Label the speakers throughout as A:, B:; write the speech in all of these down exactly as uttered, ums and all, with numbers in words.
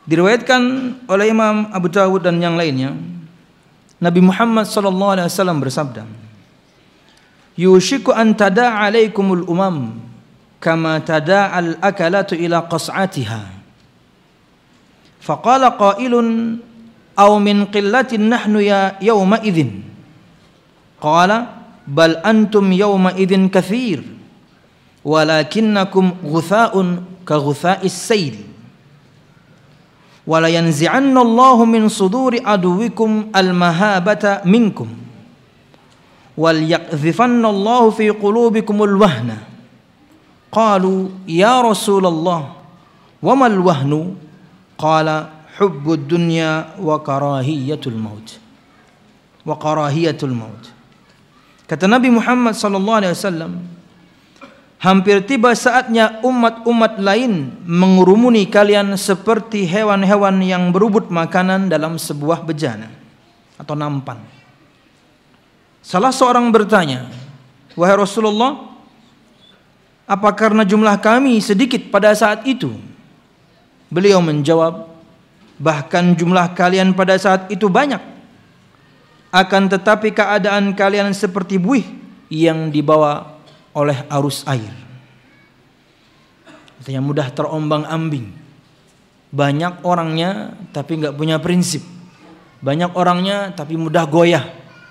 A: Diriwayatkan oleh Imam Abu Dawud dan yang lainnya, Nabi Muhammad sallallahu alaihi wasallam bersabda, "Yushiku an tada'a 'alaikumul umam kama tada'al akalatu ila qas'atiha." Faqala qailun, "Aw min qillatin nahnu ya yawma idzin?" Qala, "Bal antum yawma idzin katsir, walakinnakum ghutha'un ka ghutha'is sayl." Wala yanzi'anna Allahu min suduri aduwikum al-mahabata minkum wal yaqdhifanna Allahu fi qulubikumul wahna. Qalu ya Rasulullah wa mal wahnu? Qala hubbud dunya wa karahiyatul maut. Wa karahiyatul maut. Kata Nabi Muhammad sallallahu alaihi wasallam, hampir tiba saatnya umat-umat lain mengurumuni kalian seperti hewan-hewan yang berebut makanan dalam sebuah bejana atau nampan. Salah seorang bertanya, "Wahai Rasulullah, apa karena jumlah kami sedikit pada saat itu?" Beliau menjawab, "Bahkan jumlah kalian pada saat itu banyak. Akan tetapi keadaan kalian seperti buih yang dibawa oleh arus air." Artinya mudah terombang-ambing. Banyak orangnya tapi nggak punya prinsip. Banyak orangnya tapi mudah goyah.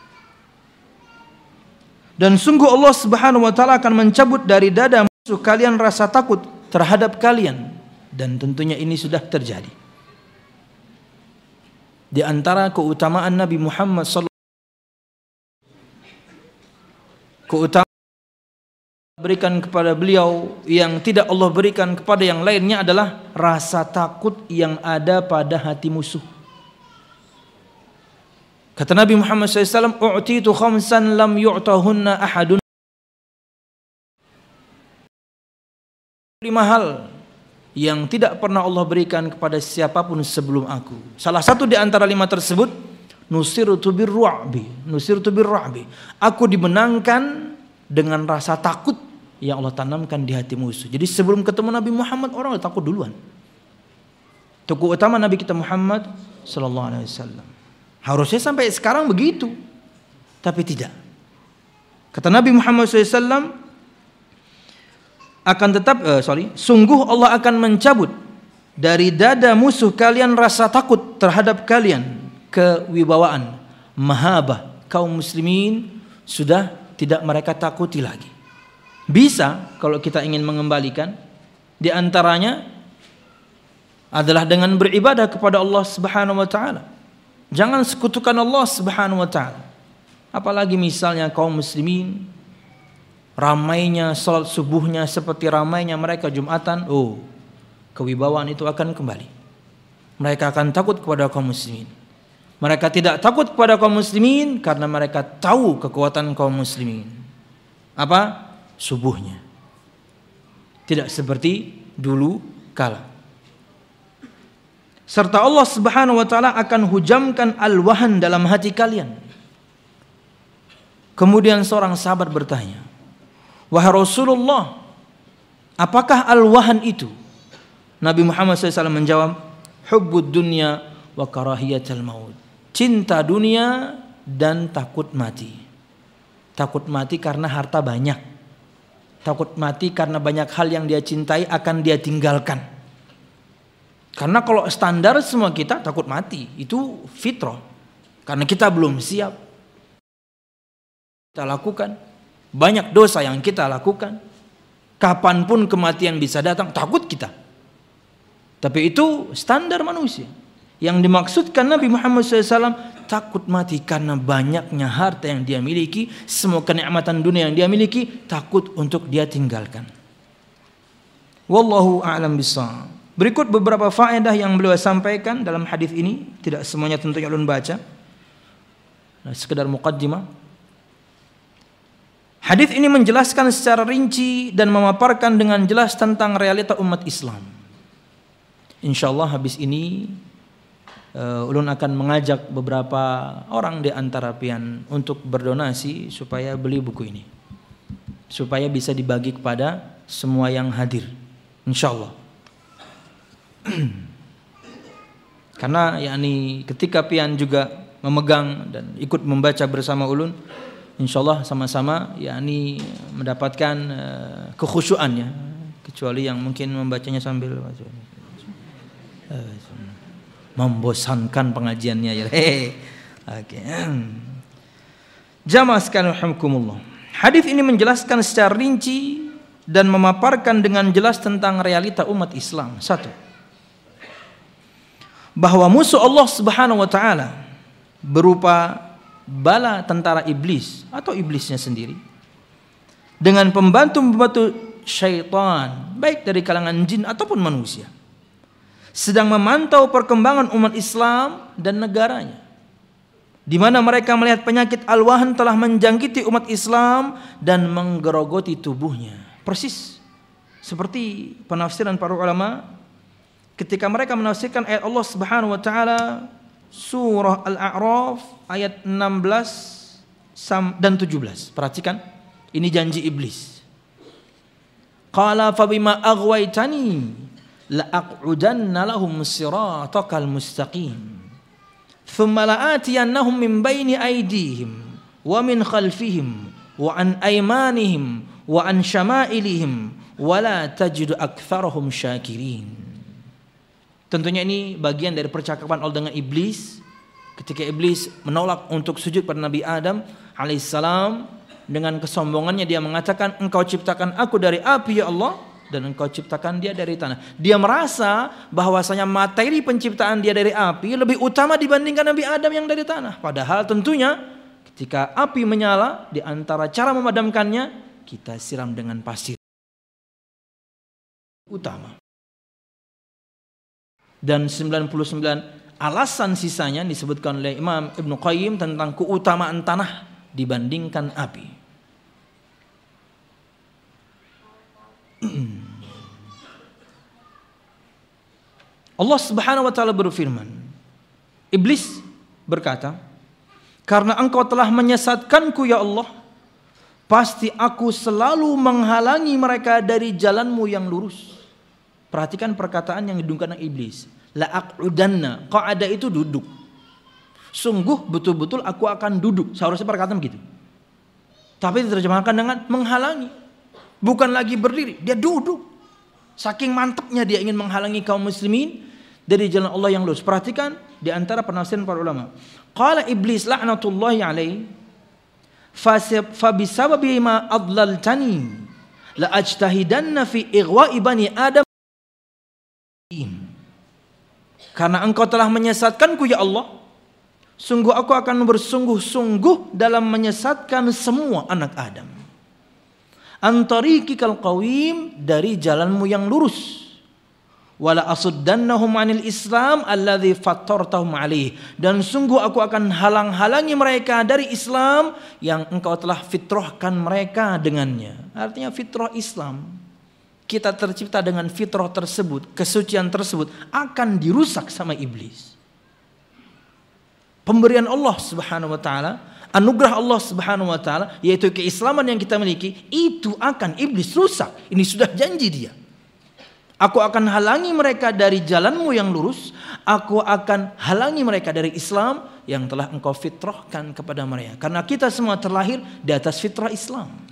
A: Dan sungguh Allah Subhanahu wa taala akan mencabut dari dada musuh kalian rasa takut terhadap kalian, dan tentunya ini sudah terjadi. Di antara keutamaan Nabi Muhammad sallallahu keutamaan berikan kepada beliau yang tidak Allah berikan kepada yang lainnya adalah rasa takut yang ada pada hati musuh. Kata Nabi Muhammad shallallahu alaihi wasallam, "U'titu khamsan lam yu'tahunna ahadun." Lima hal yang tidak pernah Allah berikan kepada siapapun sebelum aku. Salah satu di antara lima tersebut, nusirtu birru'bi, nusirtu birru'bi. Aku dimenangkan dengan rasa takut yang Allah tanamkan di hati musuh. Jadi sebelum ketemu Nabi Muhammad, orang udah takut duluan. Itu keutamaan Nabi kita Muhammad sallallahu alaihi wasallam. Harusnya sampai sekarang begitu, tapi tidak. Kata Nabi Muhammad sallallahu alaihi wasallam, akan tetap eh, sorry, sungguh Allah akan mencabut dari dada musuh kalian rasa takut terhadap kalian, kewibawaan, mahabah kaum muslimin sudah tidak mereka takuti lagi. Bisa kalau kita ingin mengembalikan, di antaranya adalah dengan beribadah kepada Allah Subhanahu wa taala. Jangan sekutukan Allah Subhanahu wa taala. Apalagi misalnya kaum muslimin ramainya salat subuhnya seperti ramainya mereka Jumatan, oh, kewibawaan itu akan kembali. Mereka akan takut kepada kaum muslimin. Mereka tidak takut kepada kaum muslimin karena mereka tahu kekuatan kaum muslimin. Apa? Subuhnya. Tidak seperti dulu kala. Serta Allah Subhanahu wa taala akan hujamkan al-wahan dalam hati kalian. Kemudian seorang sahabat bertanya, "Wahai Rasulullah, apakah al-wahan itu?" Nabi Muhammad shallallahu alaihi wasallam menjawab, "Hubbud dunya wa karahiyatul maut." Cinta dunia dan takut mati. Takut mati karena harta banyak. Takut mati karena banyak hal yang dia cintai akan dia tinggalkan. Karena kalau standar semua kita takut mati, itu fitrah. Karena kita belum siap. Kita lakukan. Banyak dosa yang kita lakukan. Kapanpun kematian bisa datang, takut kita. Tapi itu standar manusia. Yang dimaksudkan Nabi Muhammad shallallahu alaihi wasallam takut mati karena banyaknya harta yang dia miliki, semua kenikmatan dunia yang dia miliki, takut untuk dia tinggalkan. Wallahu a'lam bishawab. Berikut beberapa faedah yang beliau sampaikan dalam hadis ini, tidak semuanya tentunya ulun baca. Nah, sekedar muqaddimah. Hadis ini menjelaskan secara rinci dan memaparkan dengan jelas tentang realita umat Islam. Insyaallah habis ini Uh, ulun akan mengajak beberapa orang di antara pian untuk berdonasi supaya beli buku ini, supaya bisa dibagi kepada semua yang hadir, insyaallah. Karena yakni ketika pian juga memegang dan ikut membaca bersama ulun, insyaallah sama-sama yakni mendapatkan uh, kekhusyuan ya, kecuali yang mungkin membacanya sambil uh, membosankan pengajiannya ya. Oke. Okay. Jamaah sekalian rahimakumullah. Hadis ini menjelaskan secara rinci dan memaparkan dengan jelas tentang realita umat Islam. Satu, bahwa musuh Allah Subhanahu wa taala berupa bala tentara iblis atau iblisnya sendiri dengan pembantu-pembantu syaitan baik dari kalangan jin ataupun manusia sedang memantau perkembangan umat Islam dan negaranya, di mana mereka melihat penyakit al-wahan telah menjangkiti umat Islam dan menggerogoti tubuhnya. Persis seperti penafsiran para ulama ketika mereka menafsirkan ayat Allah Subhanahu wa taala surah Al-A'raf ayat enam belas dan tujuh belas. Perhatikan, ini janji iblis. Qala fabima aghwaytani la'aq'udanna lahum siratakal mustaqim thumma la'atiyannahum min baini aydihim wa min khalfihim wa an aymanihim wa an syama'ilihim wa la tajidu aktsarahum syakirin. Tentunya ini bagian dari percakapan Allah dengan iblis ketika iblis menolak untuk sujud pada Nabi Adam alaihissalam. Dengan kesombongannya dia mengatakan, engkau ciptakan aku dari api ya Allah, dan engkau ciptakan dia dari tanah. Dia merasa bahwasanya materi penciptaan dia dari api lebih utama dibandingkan Nabi Adam yang dari tanah. Padahal tentunya ketika api menyala, di antara cara memadamkannya kita siram dengan pasir. Utama. Dan sembilan puluh sembilan alasan sisanya disebutkan oleh Imam Ibnu Qayyim tentang keutamaan tanah dibandingkan api. Allah Subhanahu wa taala berfirman, iblis berkata, karena engkau telah menyesatkanku ya Allah, pasti aku selalu menghalangi mereka dari jalanmu yang lurus. Perhatikan perkataan yang didungkan iblis. La aq'udanna, qa'ada itu duduk. Sungguh betul-betul aku akan duduk. Seharusnya perkataan begitu. Tapi diterjemahkan dengan menghalangi. Bukan lagi berdiri, dia duduk. Saking mantapnya dia ingin menghalangi kaum muslimin dari jalan Allah yang lurus. Perhatikan di antara penafsiran para ulama. Qala iblis la'natullahi alaihi fa bisababi ma adlaltani la ajtahidanna fi ighwa'i bani Adam. Karena engkau telah menyesatkanku ya Allah, sungguh aku akan bersungguh-sungguh dalam menyesatkan semua anak Adam. Antarikikal qawim, dari jalanmu yang lurus. Wala asuddannahum anil Islam alladzi fattartahum alaih, dan sungguh aku akan halang-halangi mereka dari Islam yang engkau telah fitrahkan mereka dengannya. Artinya fitrah Islam. Kita tercipta dengan fitrah tersebut, kesucian tersebut akan dirusak sama iblis. Pemberian Allah Subhanahu wa taala, anugerah Allah Subhanahu wa taala, yaitu keislaman yang kita miliki, itu akan iblis rusak. Ini sudah janji dia. Aku akan halangi mereka dari jalanmu yang lurus, aku akan halangi mereka dari Islam yang telah engkau fitrahkan kepada mereka. Karena kita semua terlahir di atas fitrah Islam.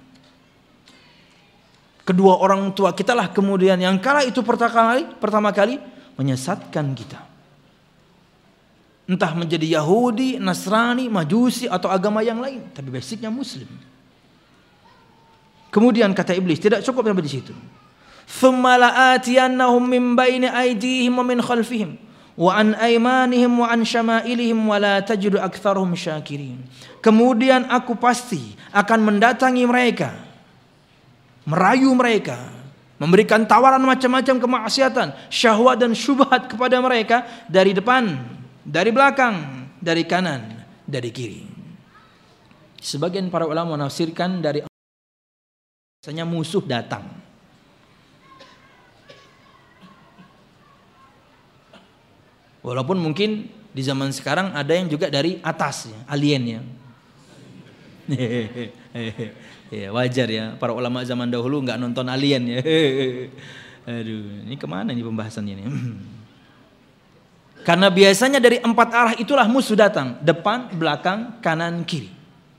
A: Kedua orang tua kita lah kemudian yang kala itu pertama kali, pertama kali menyesatkan kita. Entah menjadi Yahudi, Nasrani, Majusi atau agama yang lain, tapi basicnya Muslim. Kemudian kata iblis, tidak cukup sampai di situ. Tsumma la'atiyannahum min baini aydihim wa min khalfihim wa an aymanihim wa an syama'ilihim wa la tajidu aktsarahum syakirin. Kemudian aku pasti akan mendatangi mereka, merayu mereka, memberikan tawaran macam-macam kemaksiatan, syahwat dan syubhat kepada mereka dari depan, dari belakang, dari kanan, dari kiri. Sebagian para ulama menafsirkan dari biasanya musuh datang. Walaupun mungkin di zaman sekarang ada yang juga dari atas, ya, alien ya. Ya, wajar ya, para ulama zaman dahulu nggak nonton alien ya. Aduh, ini kemana nih pembahasannya ini? Karena biasanya dari empat arah itulah musuh datang. Depan, belakang, kanan, kiri.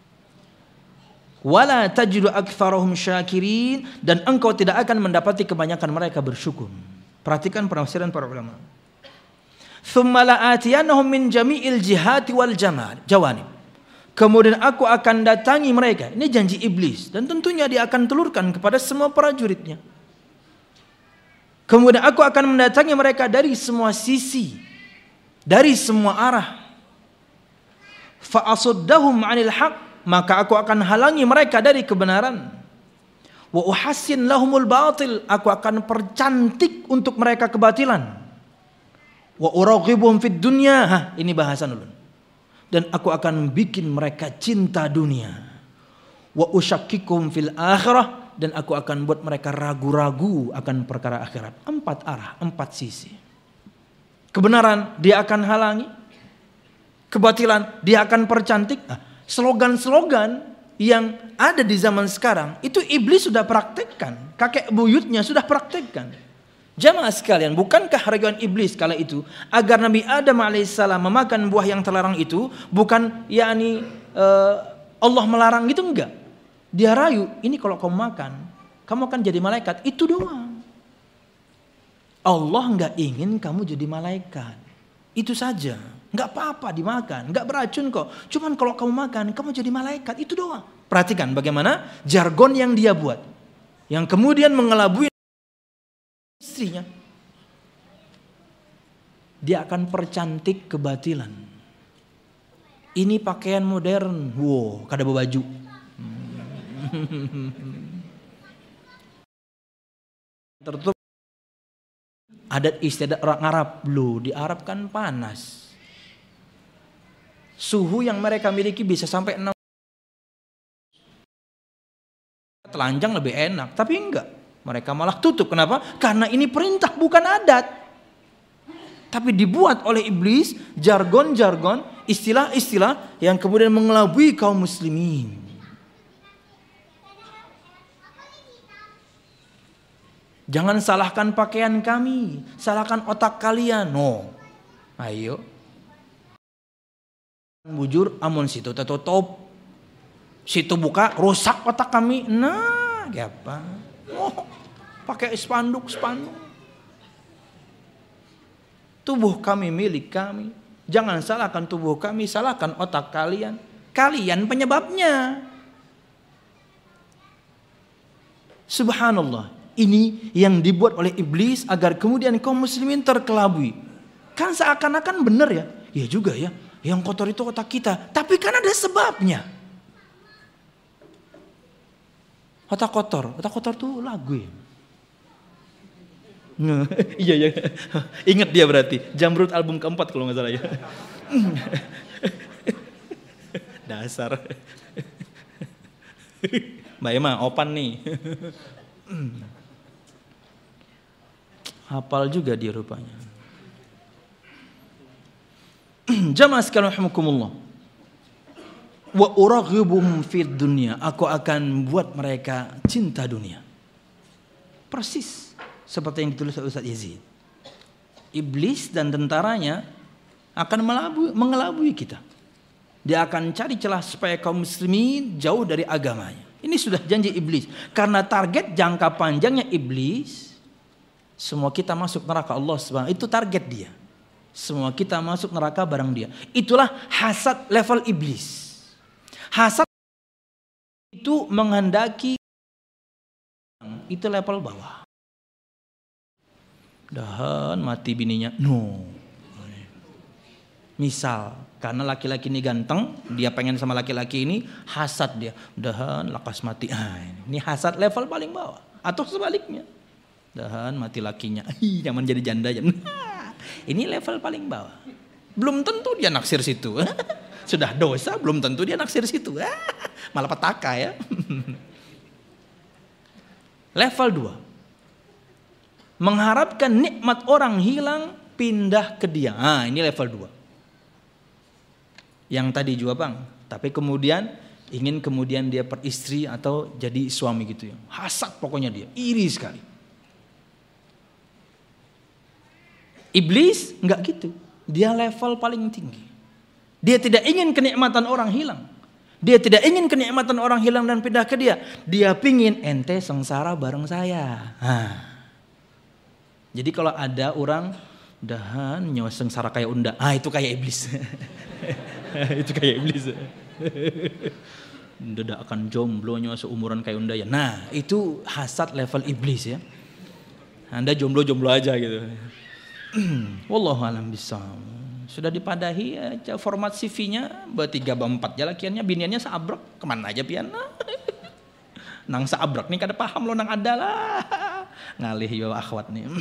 A: Wala tajidu aktsarahum syakirin, dan engkau tidak akan mendapati kebanyakan mereka bersyukur. Perhatikan penafsiran para ulama. Tsumma la'atiyannahum min jami'il jihati wal jamal jawanib. Kemudian aku akan datangi mereka. Ini janji iblis, dan tentunya dia akan telurkan kepada semua prajuritnya. Kemudian aku akan mendatangi mereka dari semua sisi, dari semua arah. Fa asuddahum 'anil haq, maka aku akan halangi mereka dari kebenaran. Wa uhassin lahumul batil, aku akan percantik untuk mereka kebatilan. Wa uraghibuhum fid dunya, hah, ini bahasa dulu. Dan aku akan bikin mereka cinta dunia. Wa usyakkikum fil akhirah, dan aku akan buat mereka ragu-ragu akan perkara akhirat. Empat arah, empat sisi. Kebenaran dia akan halangi, kebatilan dia akan percantik. Nah, slogan-slogan yang ada di zaman sekarang itu iblis sudah praktekkan, kakek buyutnya sudah praktekkan. Jamaah sekalian, bukankah rayuan iblis kala itu agar Nabi Adam alaihissalam memakan buah yang terlarang itu bukan yakni uh, Allah melarang gitu, enggak. Dia rayu, ini kalau kamu makan, kamu akan jadi malaikat, itu doang. Allah enggak ingin kamu jadi malaikat, itu saja. Enggak apa-apa dimakan, enggak beracun kok. Cuman kalau kamu makan, kamu jadi malaikat, itu doang. Perhatikan bagaimana jargon yang dia buat, yang kemudian mengelabui istrinya. Dia akan percantik kebatilan. Ini pakaian modern, wow, kada baju. Tertutup. Adat istiadat orang Arab, loh, di Arab kan panas. Suhu yang mereka miliki bisa sampai enam. Telanjang lebih enak, tapi enggak. Mereka malah tutup. Kenapa? Karena ini perintah bukan adat. Tapi dibuat oleh iblis jargon-jargon, istilah-istilah yang kemudian mengelabui kaum muslimin. Jangan salahkan pakaian kami, salahkan otak kalian. No. Ayo. Bujur amun situ tertutup, situ buka rusak otak kami. Nah, apa? Oh, pakai spanduk spanduk. Tubuh kami milik kami. Jangan salahkan tubuh kami, salahkan otak kalian. Kalian penyebabnya. Subhanallah. Ini yang dibuat oleh iblis agar kemudian kaum muslimin terkelabui. Kan seakan-akan benar ya. Ya juga ya. Yang kotor itu otak kita. Tapi kan ada sebabnya. Otak kotor. Otak kotor tuh lagu ya. Iya ya. Ingat dia berarti. Jamrud album keempat kalau nggak salah ya. Dasar. Mbak Emma opan nih. Hafal juga dia rupanya. Jamaah sekalian rahimakumullah. Wa uraghibuhum fid dunya, aku akan buat mereka cinta dunia. Persis seperti yang ditulis oleh Ustaz Yazid. Iblis dan tentaranya akan melabui, mengelabui kita. Dia akan cari celah supaya kaum muslimin jauh dari agamanya. Ini sudah janji iblis. Karena target jangka panjangnya iblis, semua kita masuk neraka Allah subhanahu wa taala. Itu target dia. Semua kita masuk neraka bareng dia. Itulah hasad level iblis. Hasad itu menghendaki, itu level bawah. Dahan mati bininya. No. Misal, karena laki-laki ini ganteng, dia pengen sama laki-laki ini, hasad dia. Dahan lakas mati. Ah, ini hasad level paling bawah. Atau sebaliknya. Dahan mati lakinya. Ih, jangan jadi janda. Ini level paling bawah. Belum tentu dia naksir situ. Sudah dosa, belum tentu dia naksir situ. Malah petaka ya. Level dua. Mengharapkan nikmat orang hilang, pindah ke dia. Ah, ini level dua. Yang tadi juga bang. Tapi kemudian ingin kemudian dia peristri atau jadi suami gitu ya. Hasad pokoknya dia. Iri sekali. Iblis enggak gitu. Dia level paling tinggi. Dia tidak ingin kenikmatan orang hilang. Dia tidak ingin kenikmatan orang hilang dan pindah ke dia. Dia pingin ente sengsara bareng saya. Nah. Jadi kalau ada orang dahan nyawa sengsara kayak unda, ah itu kayak iblis. Itu kayak iblis. Unda akan jomblo nyawa seumuran kayak unda ya. Nah itu hasad level iblis ya. Anda jomblo-jomblo aja gitu. Wallahu a'lam bishawab. Sudah dipadahi ya, format C V-nya bertiga berempat jalakiannya, biniannya seabrek, kemana aja pian? Nang seabrek nih kada paham lo nang ada lah. Ngalih yo akhwat nih.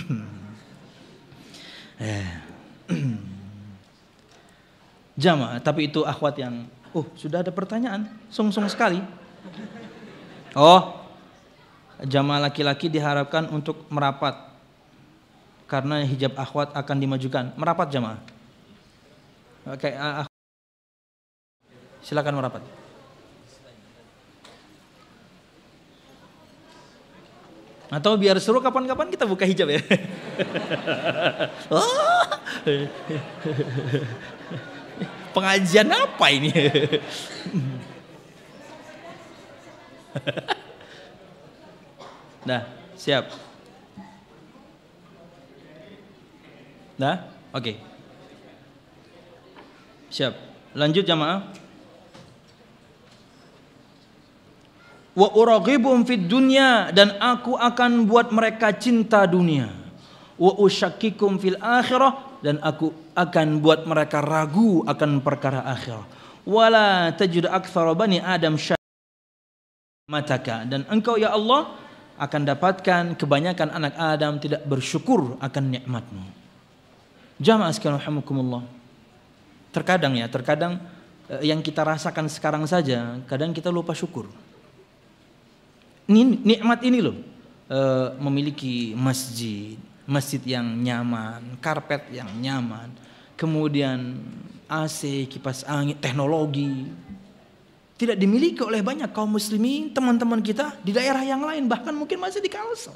A: Jamaah, tapi itu akhwat yang oh, sudah ada pertanyaan, sung-sung sekali. Oh, jamaah laki-laki diharapkan untuk merapat karena hijab akhwat akan dimajukan. Merapat jamaah. Oke, uh, silakan merapat. Atau biar seru kapan-kapan kita buka hijab ya. Oh. Pengajian apa ini? Nah, siap. Nah, oke. Okay. Siap. Lanjut jamaah. Wa uraghibum fid dunya, dan aku akan buat mereka cinta dunia. Wa usyakkikum fil akhirah, dan aku akan buat mereka ragu akan perkara akhirah. Wala tajid aktsara bani adam mataka, dan engkau ya Allah akan dapatkan kebanyakan anak Adam tidak bersyukur akan nikmatmu. Jamaah sekalian rahimakumullah. Terkadang ya, terkadang yang kita rasakan sekarang saja, kadang kita lupa syukur. Ini nikmat ini loh, memiliki masjid, masjid yang nyaman, karpet yang nyaman, kemudian A C, kipas angin, teknologi, tidak dimiliki oleh banyak kaum muslimin, teman-teman kita di daerah yang lain, bahkan mungkin masih di Kalsel.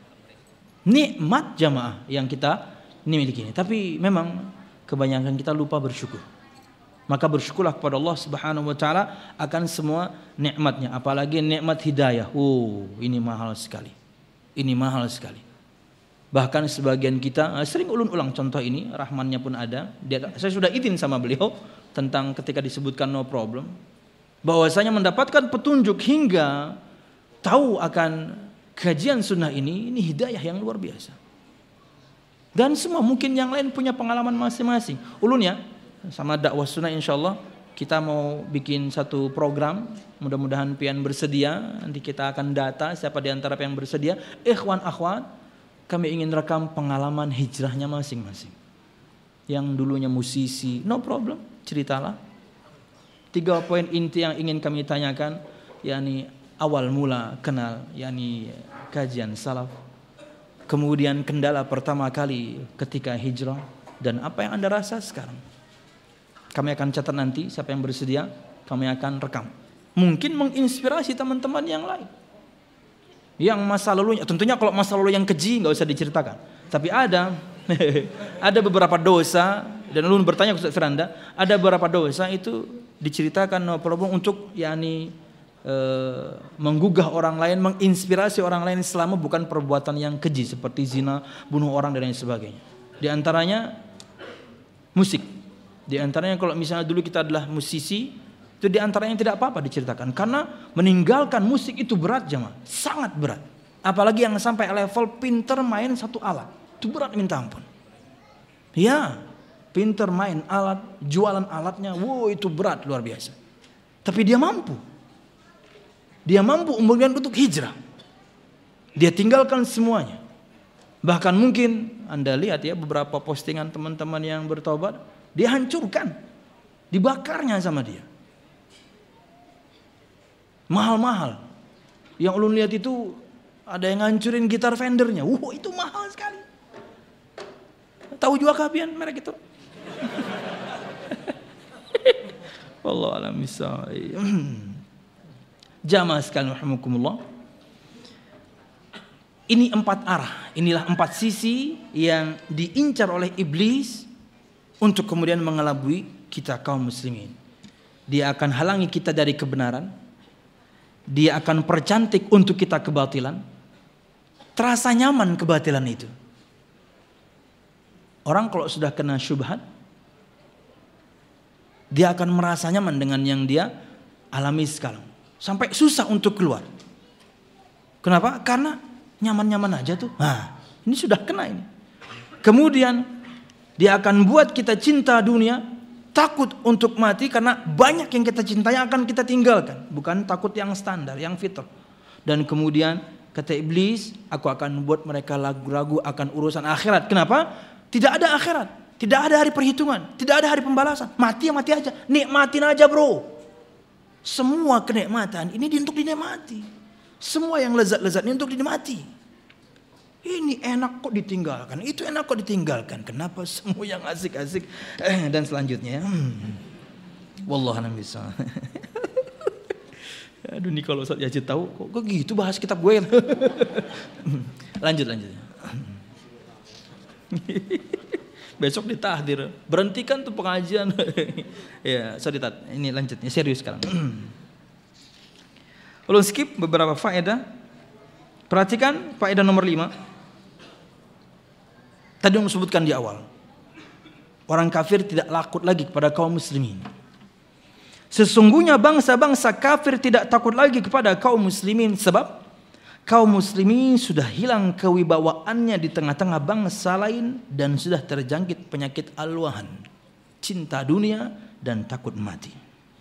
A: Nikmat jamaah yang kita miliki, tapi memang kebanyakan kita lupa bersyukur. Maka bersyukurlah kepada Allah Subhanahu wa taala akan semua nikmatnya, apalagi nikmat hidayah. Oh, ini mahal sekali. Ini mahal sekali. Bahkan sebagian kita sering ulun ulang contoh ini, Rahmannya pun ada. Dia, saya sudah izin sama beliau tentang ketika disebutkan no problem, bahwasanya mendapatkan petunjuk hingga tahu akan kajian sunnah ini, ini hidayah yang luar biasa. Dan semua mungkin yang lain punya pengalaman masing-masing. Ulun ya, sama dakwah sunnah insyaallah kita mau bikin satu program, mudah-mudahan pian bersedia, nanti kita akan data siapa di antara yang bersedia. Ikhwan akhwat, kami ingin rekam pengalaman hijrahnya masing-masing. Yang dulunya musisi, no problem, ceritalah. Tiga poin inti yang ingin kami tanyakan, yakni awal mula kenal, yakni kajian salaf. Kemudian kendala pertama kali ketika hijrah, dan apa yang Anda rasa sekarang. Kami akan catat nanti siapa yang bersedia, kami akan rekam. Mungkin menginspirasi teman-teman yang lain. Yang masa lalunya, tentunya kalau masa lalu yang keji nggak usah diceritakan. Tapi ada, ada beberapa dosa, dan ulun bertanya ke Ustaz Firanda, ada beberapa dosa itu diceritakan no problem untuk yakni e, menggugah orang lain, menginspirasi orang lain selama bukan perbuatan yang keji seperti zina, bunuh orang dan lain sebagainya. Di antaranya musik. Di antaranya kalau misalnya dulu kita adalah musisi, itu di antaranya tidak apa-apa diceritakan, karena meninggalkan musik itu berat jemaah, sangat berat. Apalagi yang sampai level pinter main satu alat, itu berat minta ampun. Ya, pinter main alat, jualan alatnya, wow itu berat luar biasa. Tapi dia mampu, dia mampu kemudian untuk hijrah. Dia tinggalkan semuanya. Bahkan mungkin Anda lihat ya beberapa postingan teman-teman yang bertobat, dia hancurkan, dibakarnya sama dia. Mahal-mahal. Yang ulun lihat itu ada yang ngancurin gitar Fendernya. Wow, itu mahal sekali. Tahu juga kapian merek itu? Wallahu a'lam bishawab. Jamaah sekalian rahimakumullah. Ini empat arah, inilah empat sisi yang diincar oleh iblis untuk kemudian mengelabui kita kaum muslimin. Dia akan halangi kita dari kebenaran. Dia akan percantik untuk kita kebatilan. Terasa nyaman kebatilan itu. Orang kalau sudah kena syubhat, dia akan merasa nyaman dengan yang dia alami sekarang. Sampai susah untuk keluar. Kenapa? Karena nyaman-nyaman aja tuh. Nah, ini sudah kena ini. Kemudian dia akan buat kita cinta dunia, takut untuk mati karena banyak yang kita cintai akan kita tinggalkan. Bukan takut yang standar, yang fitrah. Dan kemudian kata iblis, aku akan membuat mereka ragu-ragu akan urusan akhirat. Kenapa? Tidak ada akhirat, tidak ada hari perhitungan, tidak ada hari pembalasan. Mati ya mati aja, nikmatin aja bro. Semua kenikmatan ini untuk dinikmati. Semua yang lezat-lezat ini untuk dinikmati. Ini enak kok ditinggalkan, itu enak kok ditinggalkan. Kenapa semua yang asik-asik eh, dan selanjutnya? Hmm. Wallahualam bisa. Aduh nih kalau Ustaz Yazid tahu kok, kok gitu bahas kitab gue. lanjut lanjut. Besok ditahdir, berhentikan tuh pengajian. Ya, sorry Tat, ini lanjutnya serius sekarang. Lalu skip beberapa faedah. Perhatikan faedah nomor lima. Tadi yang disebutkan di awal. Orang kafir tidak takut lagi kepada kaum muslimin. Sesungguhnya bangsa-bangsa kafir tidak takut lagi kepada kaum muslimin. Sebab kaum muslimin sudah hilang kewibawaannya di tengah-tengah bangsa lain. Dan sudah terjangkit penyakit alwahan, cinta dunia dan takut mati.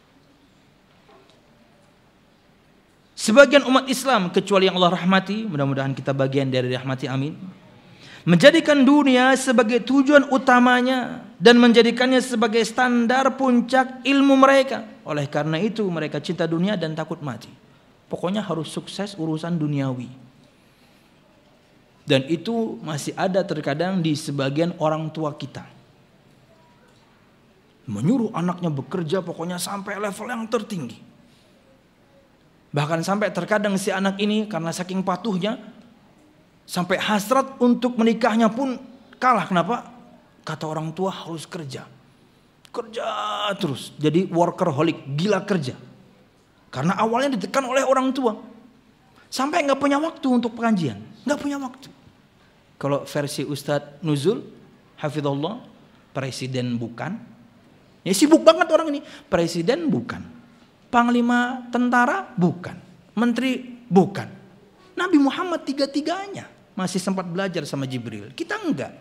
A: Sebagian umat Islam, kecuali yang Allah rahmati, mudah-mudahan kita bagian dari rahmati, amin, menjadikan dunia sebagai tujuan utamanya dan menjadikannya sebagai standar puncak ilmu mereka. Oleh karena itu mereka cinta dunia dan takut mati. Pokoknya harus sukses urusan duniawi. Dan itu masih ada terkadang di sebagian orang tua kita. Menyuruh anaknya bekerja pokoknya sampai level yang tertinggi. Bahkan sampai terkadang si anak ini karena saking patuhnya sampai hasrat untuk menikahnya pun kalah. Kenapa? Kata orang tua harus kerja. Kerja terus. Jadi workaholic, gila kerja. Karena awalnya ditekan oleh orang tua. Sampai gak punya waktu untuk pengajian. Gak punya waktu. Kalau versi Ustadz Nuzul, hafizallah, presiden bukan. Ya sibuk banget orang ini. Presiden bukan. Panglima tentara bukan. Menteri bukan. Nabi Muhammad tiga-tiganya masih sempat belajar sama Jibril. Kita enggak.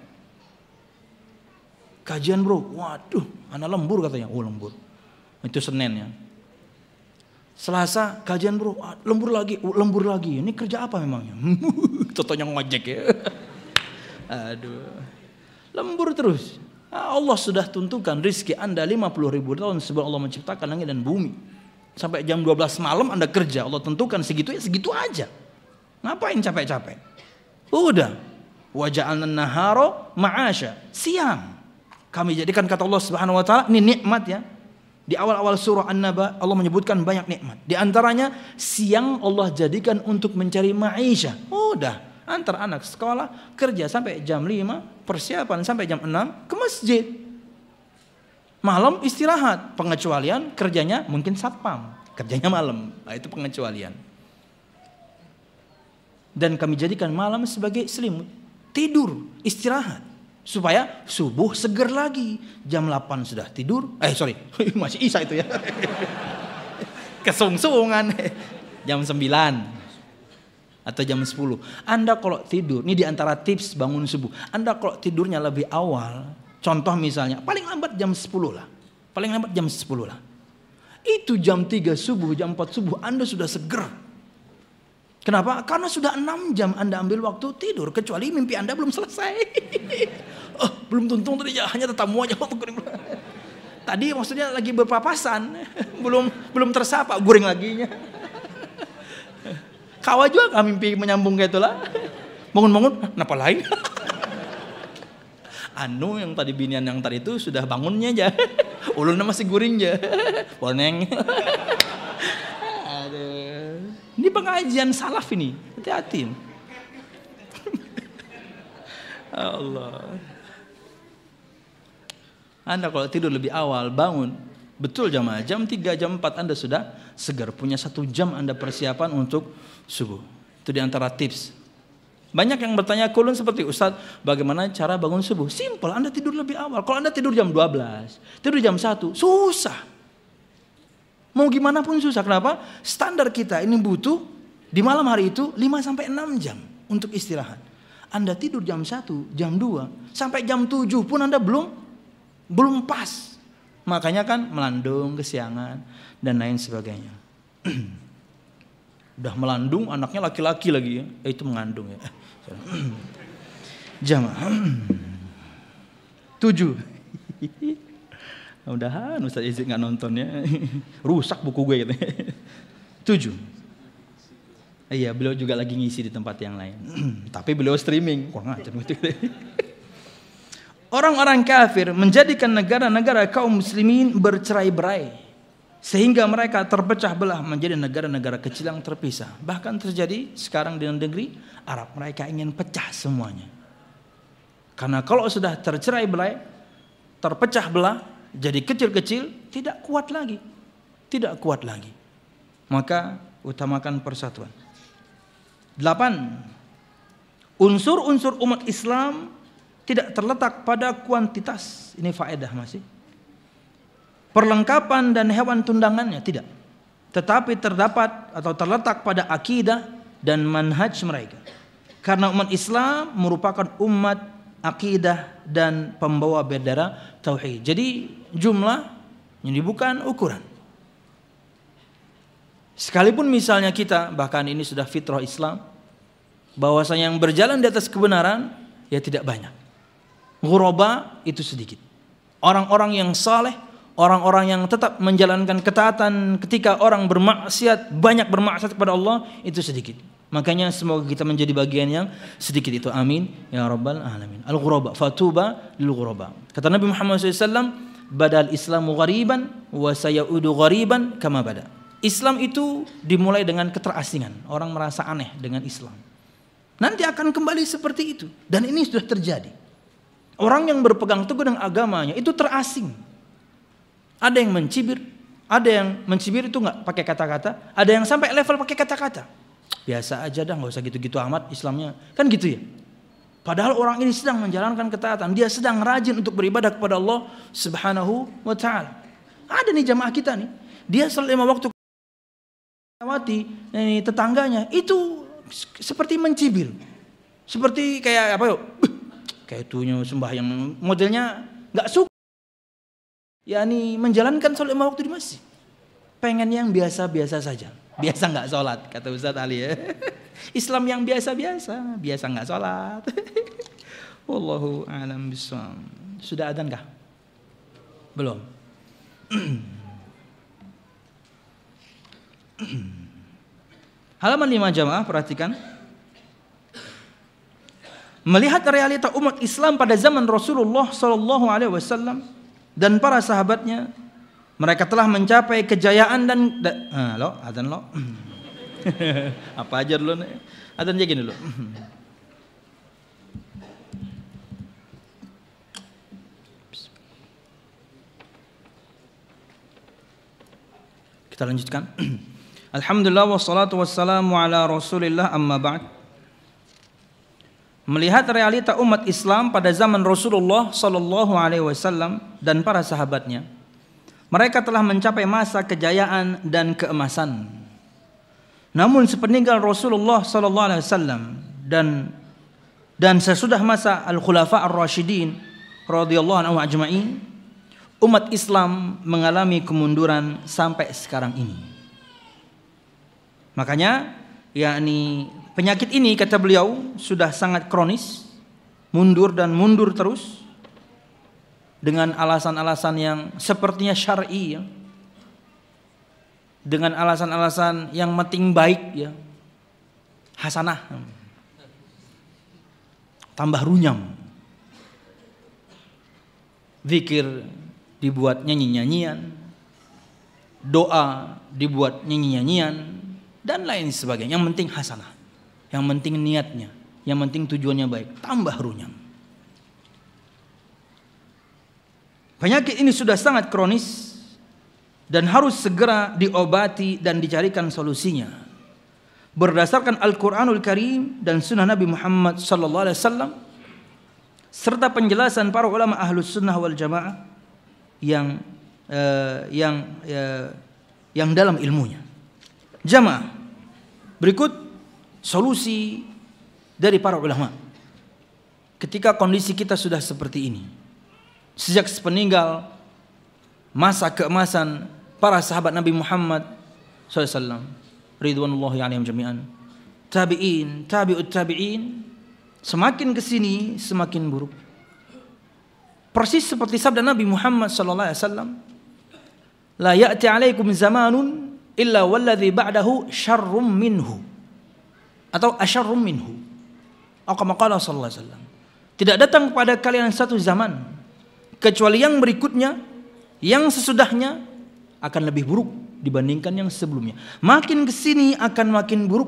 A: Kajian bro, waduh, anak lembur katanya. Oh lembur. Itu Senin ya. Selasa kajian bro, lembur lagi, oh, lembur lagi. Ini kerja apa memangnya? Contohnya ngojek ya. Aduh. Lembur terus. Allah sudah tentukan rizki Anda lima puluh ribu tahun sebelum Allah menciptakan langit dan bumi. Sampai jam dua belas malam Anda kerja. Allah tentukan segitu ya segitu aja. Ngapain capek-capek? Udah. Wa ja'alna nahara ma'asya. Siang. Kami jadikan kata Allah Subhanahu wa taala ini nikmat ya. Di awal-awal surah An-Naba Allah menyebutkan banyak nikmat. Di antaranya siang Allah jadikan untuk mencari ma'isha. Udah. Antar anak sekolah kerja sampai jam lima, persiapan sampai jam enam ke masjid. Malam istirahat, pengecualian kerjanya mungkin satpam, kerjanya malam, nah, itu pengecualian. Dan kami jadikan malam sebagai selimut, tidur, istirahat, supaya subuh seger lagi. Jam delapan sudah tidur, eh sorry, masih isya itu ya, kesungsungan, jam sembilan atau jam sepuluh. Anda kalau tidur, ini diantara tips bangun subuh, Anda kalau tidurnya lebih awal, contoh misalnya, paling lambat jam sepuluh lah. Paling lambat jam sepuluh lah. Itu jam tiga subuh, jam empat subuh Anda sudah seger. Kenapa? Karena sudah enam jam Anda ambil waktu tidur. Kecuali mimpi Anda belum selesai. Oh, belum tuntung tadi, hanya tetamu aja. Tadi maksudnya lagi berpapasan. Belum belum tersapa, guring laginya. Kawa juga mimpi menyambung kayak itulah. Bangun-bangun, kenapa lain? Anu yang tadi binian yang tadi itu sudah bangunnya aja. Ulunnya masih guring aja. Boneng. Aduh. Ini pengajian salaf ini. Hati-hati. Allah. Anda kalau tidur lebih awal, bangun, betul jamaah, jam tiga, jam empat Anda sudah segar. Punya satu jam Anda persiapan untuk subuh. Itu diantara tips. Banyak yang bertanya kulun seperti, Ustaz, bagaimana cara bangun subuh? Simple, Anda tidur lebih awal. Kalau Anda tidur jam dua belas, tidur jam satu, susah. Mau gimana pun susah. Kenapa? Standar kita ini butuh di malam hari itu lima sampai enam jam untuk istirahat. Anda tidur jam satu, jam dua, sampai jam tujuh pun Anda belum belum pas. Makanya kan melandung, kesiangan, dan lain sebagainya. Udah melandung, anaknya laki-laki lagi ya. Eh, itu mengandung ya. Jamaah. Tujuh. Mudah-mudahan Ustaz Izzy gak nonton ya. Rusak buku gue gitu. Tujuh. Iya, beliau juga lagi ngisi di tempat yang lain. Tapi beliau streaming. Kurang ajar gitu. Orang-orang kafir menjadikan negara-negara kaum muslimin bercerai-berai. Sehingga mereka terpecah belah menjadi negara-negara kecil yang terpisah. Bahkan terjadi sekarang di negeri Arab. Mereka ingin pecah semuanya. Karena kalau sudah tercerai-berai, terpecah belah, jadi kecil-kecil, tidak kuat lagi. Tidak kuat lagi. Maka utamakan persatuan. Delapan. Unsur-unsur umat Islam tidak terletak pada kuantitas. Ini faedah masih. Perlengkapan dan hewan tundangannya tidak. Tetapi terdapat atau terletak pada akidah dan manhaj mereka. Karena umat Islam merupakan umat akidah dan pembawa bendera tauhid. Jadi jumlah ini bukan ukuran. Sekalipun misalnya kita, bahkan ini sudah fitrah Islam, bahwasanya yang berjalan di atas kebenaran ya tidak banyak. Ghuraba itu sedikit. Orang-orang yang saleh, orang-orang yang tetap menjalankan ketaatan ketika orang bermaksiat, banyak bermaksiat kepada Allah, itu sedikit. Makanya semoga kita menjadi bagian yang sedikit itu. Amin ya rabbal alamin. Al-ghuraba fatuba lil ghuraba. Kata Nabi Muhammad shallallahu alaihi wasallam, badal Islamu ghariban wa sayaudu ghariban kama bada. Islam itu dimulai dengan keterasingan. Orang merasa aneh dengan Islam. Nanti akan kembali seperti itu. Dan ini sudah terjadi. Orang yang berpegang teguh dengan agamanya itu terasing. Ada yang mencibir, ada yang mencibir itu nggak pakai kata-kata, ada yang sampai level pakai kata-kata. Biasa aja dah, nggak usah gitu-gitu amat Islamnya, kan gitu ya. Padahal orang ini sedang menjalankan ketaatan, dia sedang rajin untuk beribadah kepada Allah Subhanahu wa Ta'ala. Ada nih jamaah kita nih, dia selalu lima waktu melewati tetangganya itu seperti mencibir, seperti kayak apa yuk? Kayak itunya sembahyang modelnya nggak suka, yakni menjalankan sholat lima waktu di masjid. Pengen yang biasa-biasa saja, biasa nggak sholat kata Ustaz Ali ya. Islam yang biasa-biasa, biasa nggak sholat. Wallahu a'lam bishawab. Sudah adzan kah? Belum. Halaman lima jamaah perhatikan. Melihat realita umat Islam pada zaman Rasulullah Sallallahu Alaihi Wasallam dan para sahabatnya, mereka telah mencapai kejayaan dan, dan ah, lo, adzan lo, apa aja dulu nih, adzan aja dulu. Kita lanjutkan. Alhamdulillah wassalatu wassalamu ala Rasulillah amma ba'd. Melihat realita umat Islam pada zaman Rasulullah Sallallahu Alaihi Wasallam dan para sahabatnya, mereka telah mencapai masa kejayaan dan keemasan. Namun sepeninggal Rasulullah Sallallahu Alaihi Wasallam dan dan sesudah masa Al-Khulafa Ar-Rasyidin radhiyallahu anhum ajma'in, umat Islam mengalami kemunduran sampai sekarang ini. Makanya, yakni penyakit ini kata beliau sudah sangat kronis, mundur dan mundur terus dengan alasan-alasan yang sepertinya syar'i ya. Dengan alasan-alasan yang penting baik ya. Hasanah. Tambah runyam. Zikir dibuat nyanyi-nyanyian, doa dibuat nyanyi-nyanyian dan lain sebagainya. Yang penting hasanah. Yang penting niatnya, yang penting tujuannya baik, tambah runyam. Penyakit ini sudah sangat kronis dan harus segera diobati dan dicarikan solusinya berdasarkan Al-Qur'anul Karim dan sunnah Nabi Muhammad sallallahu alaihi wasallam serta penjelasan para ulama Ahlus Sunnah wal Jamaah yang uh, yang uh, yang dalam ilmunya. Jamaah, berikut solusi dari para ulama ketika kondisi kita sudah seperti ini. Sejak sepeninggal masa keemasan para sahabat Nabi Muhammad sallallahu alaihi wasallam ridwanullahi alaihim jami'an, tabi'in, tabi'ut tabi'in, semakin kesini semakin buruk. Persis seperti sabda Nabi Muhammad sallallahu alaihi wasallam, la ya'ti 'alaikum zamanun illa walladhi ba'dahu syarrum minhu, atau asyarrum minhu. Atau kama qala sallallahu alaihi wasallam, tidak datang kepada kalian satu zaman kecuali yang berikutnya, yang sesudahnya akan lebih buruk dibandingkan yang sebelumnya. Makin kesini akan makin buruk.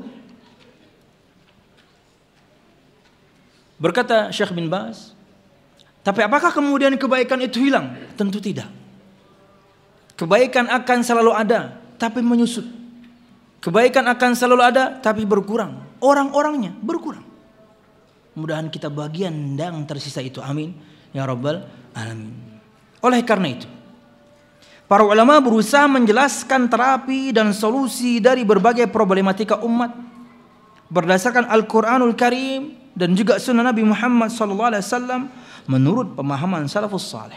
A: Berkata Syekh bin Baz, tapi apakah kemudian kebaikan itu hilang? Tentu tidak. Kebaikan akan selalu ada, tapi menyusut. Kebaikan akan selalu ada, tapi berkurang. Orang-orangnya berkurang. Mudah-mudahan kita bagian yang tersisa itu. Amin ya rabbal alamin. Oleh karena itu, para ulama berusaha menjelaskan terapi dan solusi dari berbagai problematika umat berdasarkan Al-Qur'anul Karim dan juga sunnah Nabi Muhammad sallallahu alaihi wasallam menurut pemahaman salafus saleh.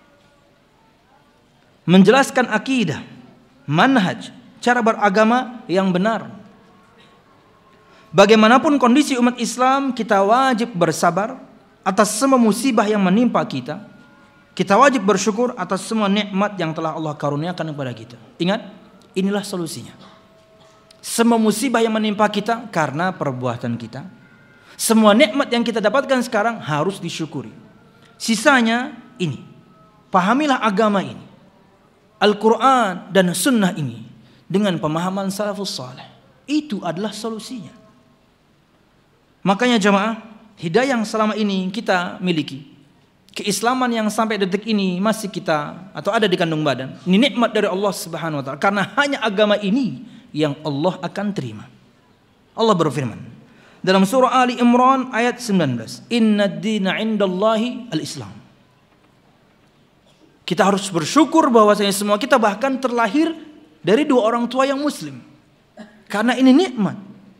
A: Menjelaskan akidah, manhaj, cara beragama yang benar. Bagaimanapun kondisi umat Islam, kita wajib bersabar atas semua musibah yang menimpa kita. Kita wajib bersyukur atas semua nikmat yang telah Allah karuniakan kepada kita. Ingat, inilah solusinya. Semua musibah yang menimpa kita karena perbuatan kita. Semua nikmat yang kita dapatkan sekarang harus disyukuri. Sisanya ini, pahamilah agama ini, Al-Quran dan Sunnah ini dengan pemahaman salafus saleh. Itu adalah solusinya. Makanya jamaah, hidayah yang selama ini kita miliki, keislaman yang sampai detik ini masih kita atau ada di kandung badan, ini nikmat dari Allah Subhanahu wa taala, karena hanya agama ini yang Allah akan terima. Allah berfirman dalam surah Ali Imran ayat sembilan belas, "Inna ad-dina 'indallahi al-Islam." Kita harus bersyukur bahwasanya semua kita bahkan terlahir dari dua orang tua yang muslim. Karena ini nikmat.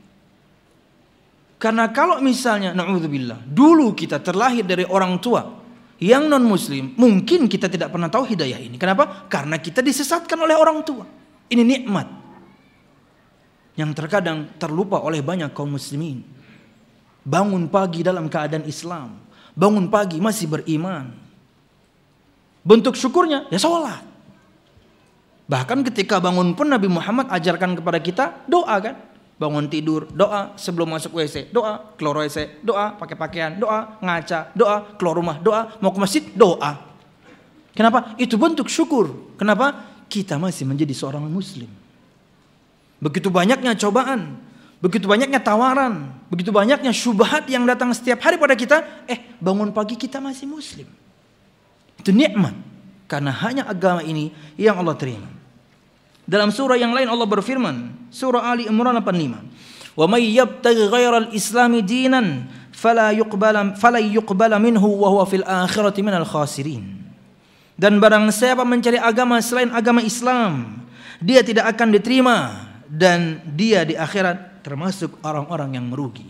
A: Karena kalau misalnya na'udzubillah, dulu kita terlahir dari orang tua yang non muslim, mungkin kita tidak pernah tahu hidayah ini. Kenapa? Karena kita disesatkan oleh orang tua. Ini nikmat yang terkadang terlupa oleh banyak kaum muslimin. Bangun pagi dalam keadaan Islam, bangun pagi masih beriman. Bentuk syukurnya ya sholat. Bahkan ketika bangun pun Nabi Muhammad ajarkan kepada kita doa kan. Bangun tidur, doa, sebelum masuk W C, doa, keluar W C, doa, pakai pakaian, doa, ngaca, doa, keluar rumah, doa, mau ke masjid, doa. Kenapa? Itu bentuk syukur. Kenapa? Kita masih menjadi seorang muslim. Begitu banyaknya cobaan, begitu banyaknya tawaran, begitu banyaknya syubhat yang datang setiap hari pada kita, eh bangun pagi kita masih muslim. Itu nikmat. Karena hanya agama ini yang Allah terima. Dalam surah yang lain Allah berfirman, surah Ali Imran delapan puluh lima, "Wa may yabtaghi ghairal islami dinan fala yuqbala fala yuqbala minhu wa huwa fil akhirati minal khasirin." Dan barang siapa mencari agama selain agama Islam, dia tidak akan diterima dan dia di akhirat termasuk orang-orang yang merugi.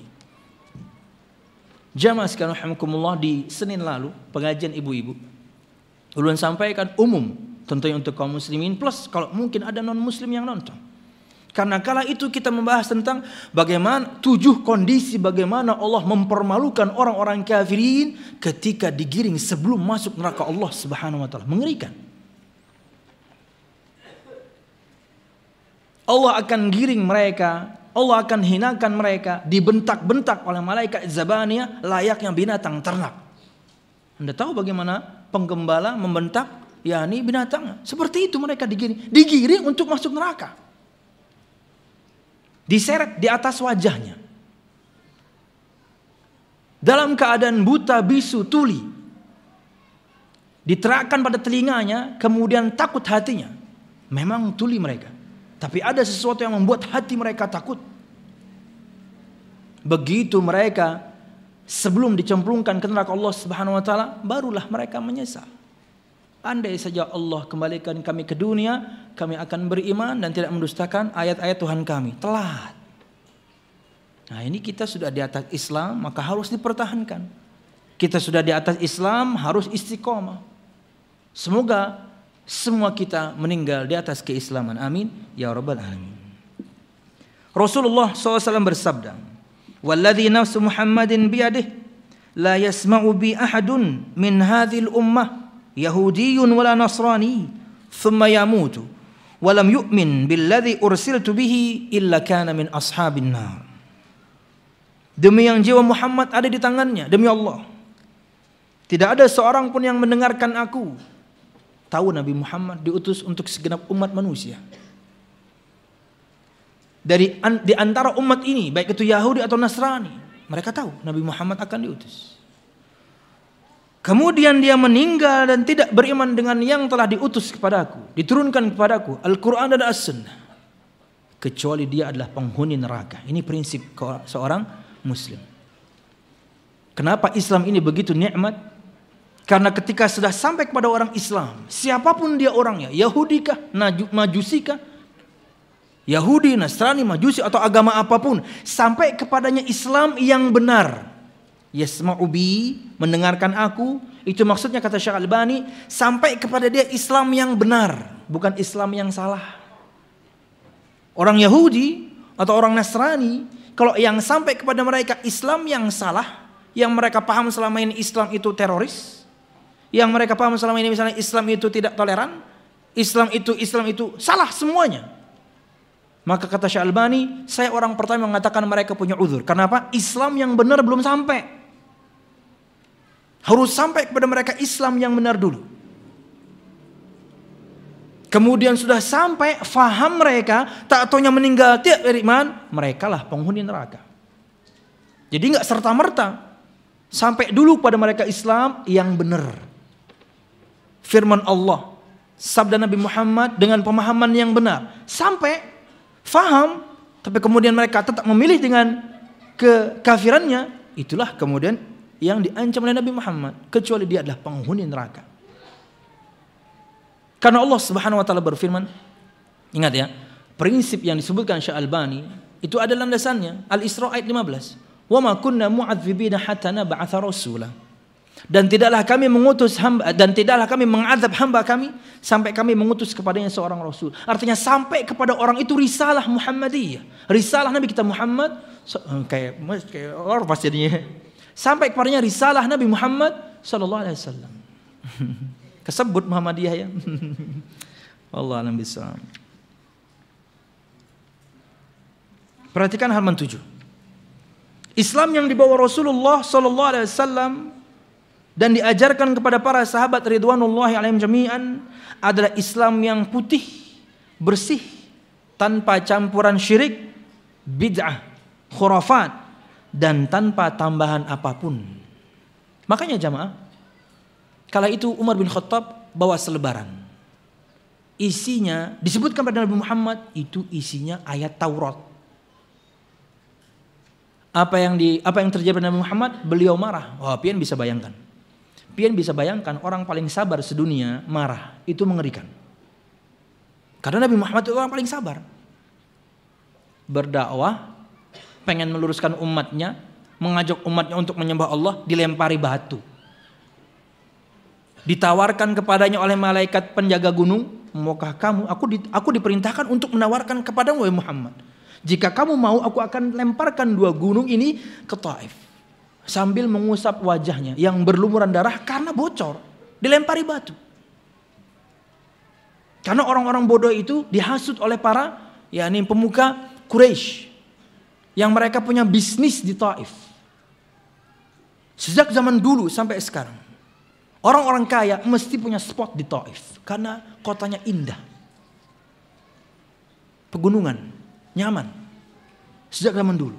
A: Jamaah sekalian rahimakumullah, di Senin lalu pengajian ibu-ibu ulun sampaikan umum tentunya untuk kaum muslimin, plus kalau mungkin ada non muslim yang nonton. Karena kala itu kita membahas tentang bagaimana tujuh kondisi bagaimana Allah mempermalukan orang-orang kafirin ketika digiring sebelum masuk neraka Allah Subhanahu wa taala. Mengerikan. Allah akan giring mereka, Allah akan hinakan mereka, dibentak-bentak oleh malaikat Zabaniyah layaknya binatang ternak. Anda tahu bagaimana penggembala membentak yakni binatang? Seperti itu mereka digiring, digiring untuk masuk neraka. Diseret di atas wajahnya. Dalam keadaan buta, bisu, tuli. diterangkan pada telinganya, kemudian takut hatinya. Memang tuli mereka, tapi ada sesuatu yang membuat hati mereka takut. Begitu mereka sebelum dicemplungkan ke neraka Allah Subhanahu wa taala, barulah mereka menyesal. Andai saja Allah kembalikan kami ke dunia, kami akan beriman dan tidak mendustakan ayat-ayat Tuhan kami. Telat. Nah, ini kita sudah di atas Islam, maka harus dipertahankan. Kita sudah di atas Islam, harus istiqomah. Semoga semua kita meninggal di atas keislaman. Amin ya rabbal alamin. Rasulullah shallallahu alaihi wasallam bersabda, "Walladzi nafsu Muhammadin biyadihi la yasma'u bi ahadun min hadhil ummah Yahudiyyun wala Nasrani thumma yamutu wa lam yu'min billadzi ursiltu bihi illa kana min ashabin nar." Demi yang jiwa Muhammad ada di tangannya, demi Allah, tidak ada seorang pun yang mendengarkan aku. Tahu Nabi Muhammad diutus untuk segenap umat manusia. Dari di antara umat ini, baik itu Yahudi atau Nasrani, mereka tahu Nabi Muhammad akan diutus. Kemudian dia meninggal dan tidak beriman dengan yang telah diutus kepadaku, diturunkan kepadaku, Al-Quran dan As-Sunnah, kecuali dia adalah penghuni neraka. Ini prinsip seorang Muslim. Kenapa Islam ini begitu nikmat? Karena ketika sudah sampai kepada orang Islam, siapapun dia orangnya, Yahudi kah, Majusi kah, Yahudi, Nasrani, Majusi atau agama apapun, sampai kepadanya Islam yang benar, yasma'u bi, mendengarkan aku, itu maksudnya kata Syekh Albani, sampai kepada dia Islam yang benar, bukan Islam yang salah. Orang Yahudi atau orang Nasrani, kalau yang sampai kepada mereka Islam yang salah, yang mereka paham selama ini Islam itu teroris, yang mereka paham selama ini misalnya Islam itu tidak toleran, Islam itu Islam itu salah semuanya, maka kata Syekh Albani, saya orang pertama mengatakan mereka punya uzur. Kenapa? Islam yang benar belum sampai. Harus sampai kepada mereka Islam yang benar dulu. Kemudian sudah sampai, faham mereka, tak taunya meninggal tidak beriman, mereka lah penghuni neraka. Jadi enggak serta-merta, sampai dulu pada mereka Islam yang benar. Firman Allah, sabda Nabi Muhammad dengan pemahaman yang benar. Sampai faham, tapi kemudian mereka tetap memilih dengan kekafirannya, itulah kemudian yang diancam oleh Nabi Muhammad, kecuali dia adalah penghuni neraka. Karena Allah Subhanahu wa taala berfirman, ingat ya, prinsip yang disebutkan Syekh Albani itu ada landasannya, Al-Isra ayat lima belas. Wa ma kunna mu'adzibina hatta nab'atha rasula. Dan tidaklah kami mengutus hamba, dan tidaklah kami mengadab hamba kami sampai kami mengutus kepadanya seorang rasul. Artinya sampai kepada orang itu risalah Muhammadiyah, risalah Nabi kita Muhammad, kayak kayak orang pasti jadinya. Sampai kepadanya risalah Nabi Muhammad sallallahu alaihi wasallam. Kesebut Muhammadiyah ya. Wallahu a'lam bishawab. Perhatikan halaman tujuh. Islam yang dibawa Rasulullah sallallahu alaihi wasallam dan diajarkan kepada para sahabat ridwanullahi alaihim jami'an adalah Islam yang putih, bersih, tanpa campuran syirik, bid'ah, khurafat, dan tanpa tambahan apapun. Makanya jamaah, kala itu Umar bin Khattab bawa selebaran. Isinya disebutkan pada Nabi Muhammad itu isinya ayat Taurat. Apa yang di apa yang terjadi pada Nabi Muhammad? Beliau marah. Wah, pian bisa bayangkan. Pian bisa bayangkan orang paling sabar sedunia marah, itu mengerikan. Karena Nabi Muhammad itu orang paling sabar. Berdakwah, pengen meluruskan umatnya, mengajak umatnya untuk menyembah Allah, dilempari batu. Ditawarkan kepadanya oleh malaikat penjaga gunung, maukah kamu, aku di, aku diperintahkan untuk menawarkan kepadamu wahai Muhammad. Jika kamu mau, aku akan lemparkan dua gunung ini ke Taif. Sambil mengusap wajahnya yang berlumuran darah karena bocor, dilempari batu. Karena orang-orang bodoh itu dihasut oleh para yakni pemuka Quraisy yang mereka punya bisnis di Taif. Sejak zaman dulu sampai sekarang, orang-orang kaya mesti punya spot di Taif karena kotanya indah, pegunungan, nyaman. Sejak zaman dulu.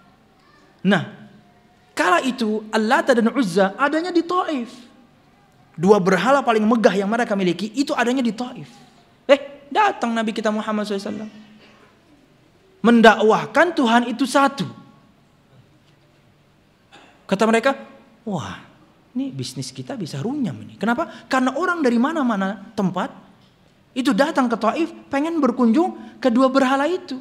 A: Nah, kala itu Al-Lata dan Uzza adanya di Taif. Dua berhala paling megah yang mereka miliki itu adanya di Taif. Eh, datang Nabi kita Muhammad shallallahu alaihi wasallam mendakwahkan Tuhan itu satu. Kata mereka, wah, ini bisnis kita bisa runyam ini. Kenapa? Karena orang dari mana-mana tempat itu datang ke Taif pengen berkunjung ke dua berhala itu.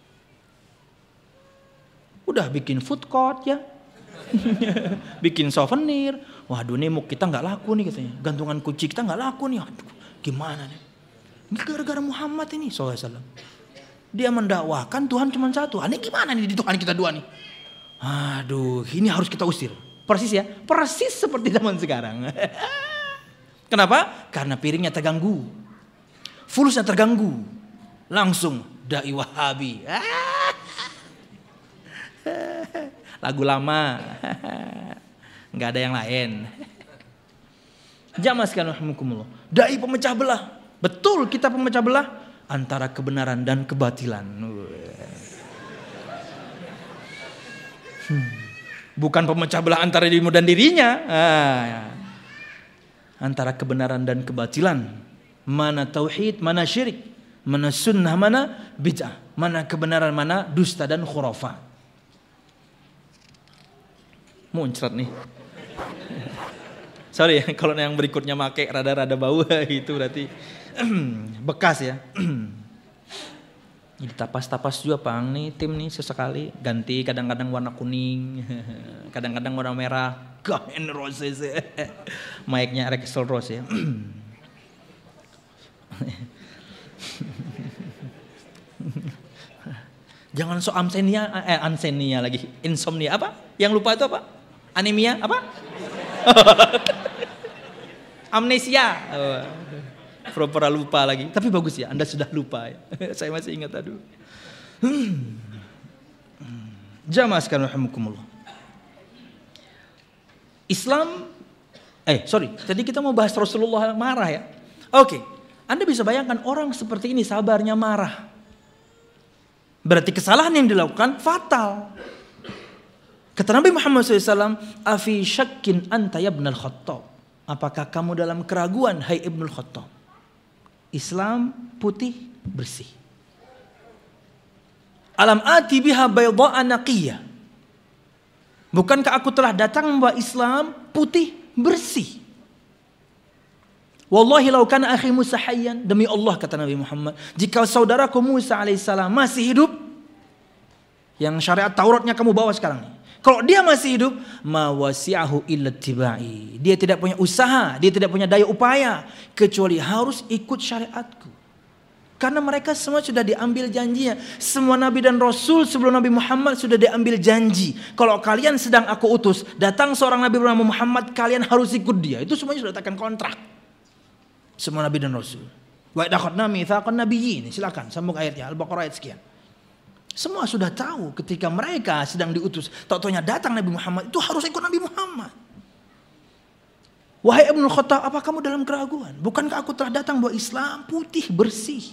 A: Udah bikin food court ya. Bikin souvenir. Waduh, nih muk kita nggak laku nih katanya. Gantungan kunci kita nggak laku nih. Aduh, gimana nih? Ini gara-gara Muhammad ini shallallahu alaihi wasallam. Dia mendakwahkan Tuhan cuma satu. Ini gimana nih di Tuhan kita dua nih? Aduh, ini harus kita usir. Persis ya, persis seperti zaman sekarang. Kenapa? Karena piringnya terganggu, fulusnya terganggu. Langsung dai Wahabi. Lagu lama. Nggak ada yang lain. Jamaah sekalian rahimakumullah. Dai pemecah belah. Betul kita pemecah belah antara kebenaran dan kebatilan. Hmm. Bukan pemecah belah antara dirimu dan dirinya. Ah, ya. Antara kebenaran dan kebatilan. Mana tauhid, mana syirik. Mana sunnah, mana bid'ah. Mana kebenaran, mana dusta dan khurafat. Muncrat nih. Sorry ya, kalau yang berikutnya make rada-rada bau itu berarti bekas ya. Jadi tapas-tapas juga pang nih tim nih sesekali ganti, kadang-kadang warna kuning, kadang-kadang warna merah. Guns N' Roses, mic-nya Axl Rose ya. Jangan so amsenia, eh ansenia lagi, insomnia apa? Yang lupa itu apa? Anemia apa? Amnesia. Oh. Pura-pura lupa lagi. Tapi bagus ya, Anda sudah lupa ya. Saya masih ingat, aduh. Hmm. Jamaah sekalian rahimakumullah. Islam, eh sorry, tadi kita mau bahas Rasulullah marah ya. Oke, okay. Anda bisa bayangkan orang seperti ini sabarnya marah. Berarti kesalahan yang dilakukan fatal. Kata Nabi Muhammad shallallahu alaihi wasallam, Afi syakkin anta ya ibnul Khattab. Apakah kamu dalam keraguan, hai Ibnul Khattab? Islam putih bersih. Alam ati biha bayda'a naqiyah. Bukankah aku telah datang membawa Islam putih bersih? Wallahi law kana akhi Musa hayyan, demi Allah kata Nabi Muhammad, jika saudaraku Musa alaihissalam masih hidup, yang syariat Tauratnya kamu bawa sekarang nih, kalau dia masih hidup, ma wasi'ahu illa tibai. Dia tidak punya usaha, dia tidak punya daya upaya kecuali harus ikut syariatku. Karena mereka semua sudah diambil janjinya. Semua nabi dan rasul sebelum Nabi Muhammad sudah diambil janji. Kalau kalian sedang aku utus, datang seorang nabi bernama Muhammad, kalian harus ikut dia. Itu semuanya sudah letakkan kontrak. Semua nabi dan rasul. Wa idza akhadna mitsaqan nabiyyin. Silakan sambung ayatnya, Al-Baqarah ayat sekian. Semua sudah tahu ketika mereka sedang diutus, tok-toknya datang Nabi Muhammad, itu harus ikut Nabi Muhammad. Wahai Ibnul Khattab, apa kamu dalam keraguan? Bukankah aku telah datang bawa Islam putih bersih?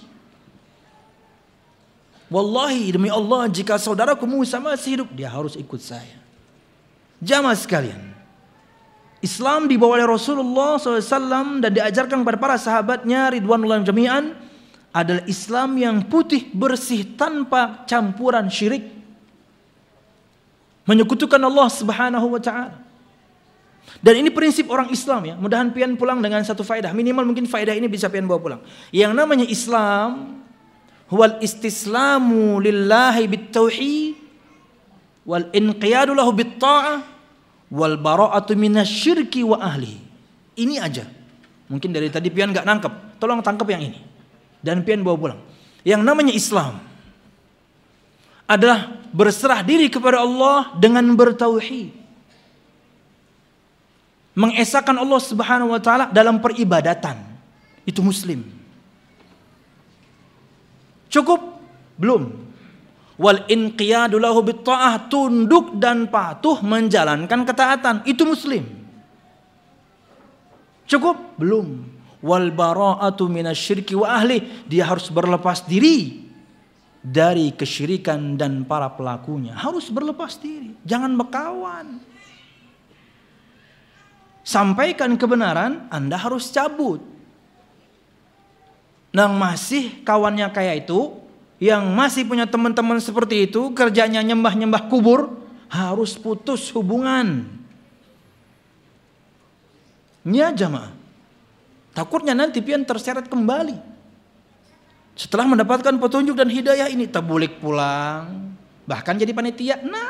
A: Wallahi demi Allah, jika saudaraku Musa masih hidup, dia harus ikut saya. Jamaah sekalian, Islam dibawa oleh Rasulullah shallallahu alaihi wasallam dan diajarkan kepada para sahabatnya ridwanullah jami'an adalah Islam yang putih bersih tanpa campuran syirik, menyekutukan Allah Subhanahu wa taala. Dan ini prinsip orang Islam ya. Mudahan pian pulang dengan satu faedah, minimal mungkin faedah ini bisa pian bawa pulang. Yang namanya Islam huwal istislamu lillahi bitauhid wal inqiyadu lahu bitta'ah wal bara'atu minasyirki wa ahlihi. Ini aja. Mungkin dari tadi pian enggak nangkep, tolong tangkap yang ini. Dan pian bawa pulang. Yang namanya Islam adalah berserah diri kepada Allah dengan bertauhid, mengesahkan Allah Subhanahu wa taala dalam peribadatan. Itu muslim. Cukup? Belum. Wal inqiyadu lahu bitta'ah, tunduk dan patuh menjalankan ketaatan. Itu muslim. Cukup? Belum. Wal bara'atu minasyirki wa ahli, dia harus berlepas diri dari kesyirikan dan para pelakunya. Harus berlepas diri, jangan berkawan. sampaikan kebenaran, Anda harus cabut. Yang masih kawannya kayak itu, yang masih punya teman-teman seperti itu, kerjanya nyembah-nyembah kubur, harus putus hubungan. Ya jamaah, takutnya nanti pian terseret kembali. Setelah mendapatkan petunjuk dan hidayah ini, tabulik pulang, bahkan jadi panitia. Nah,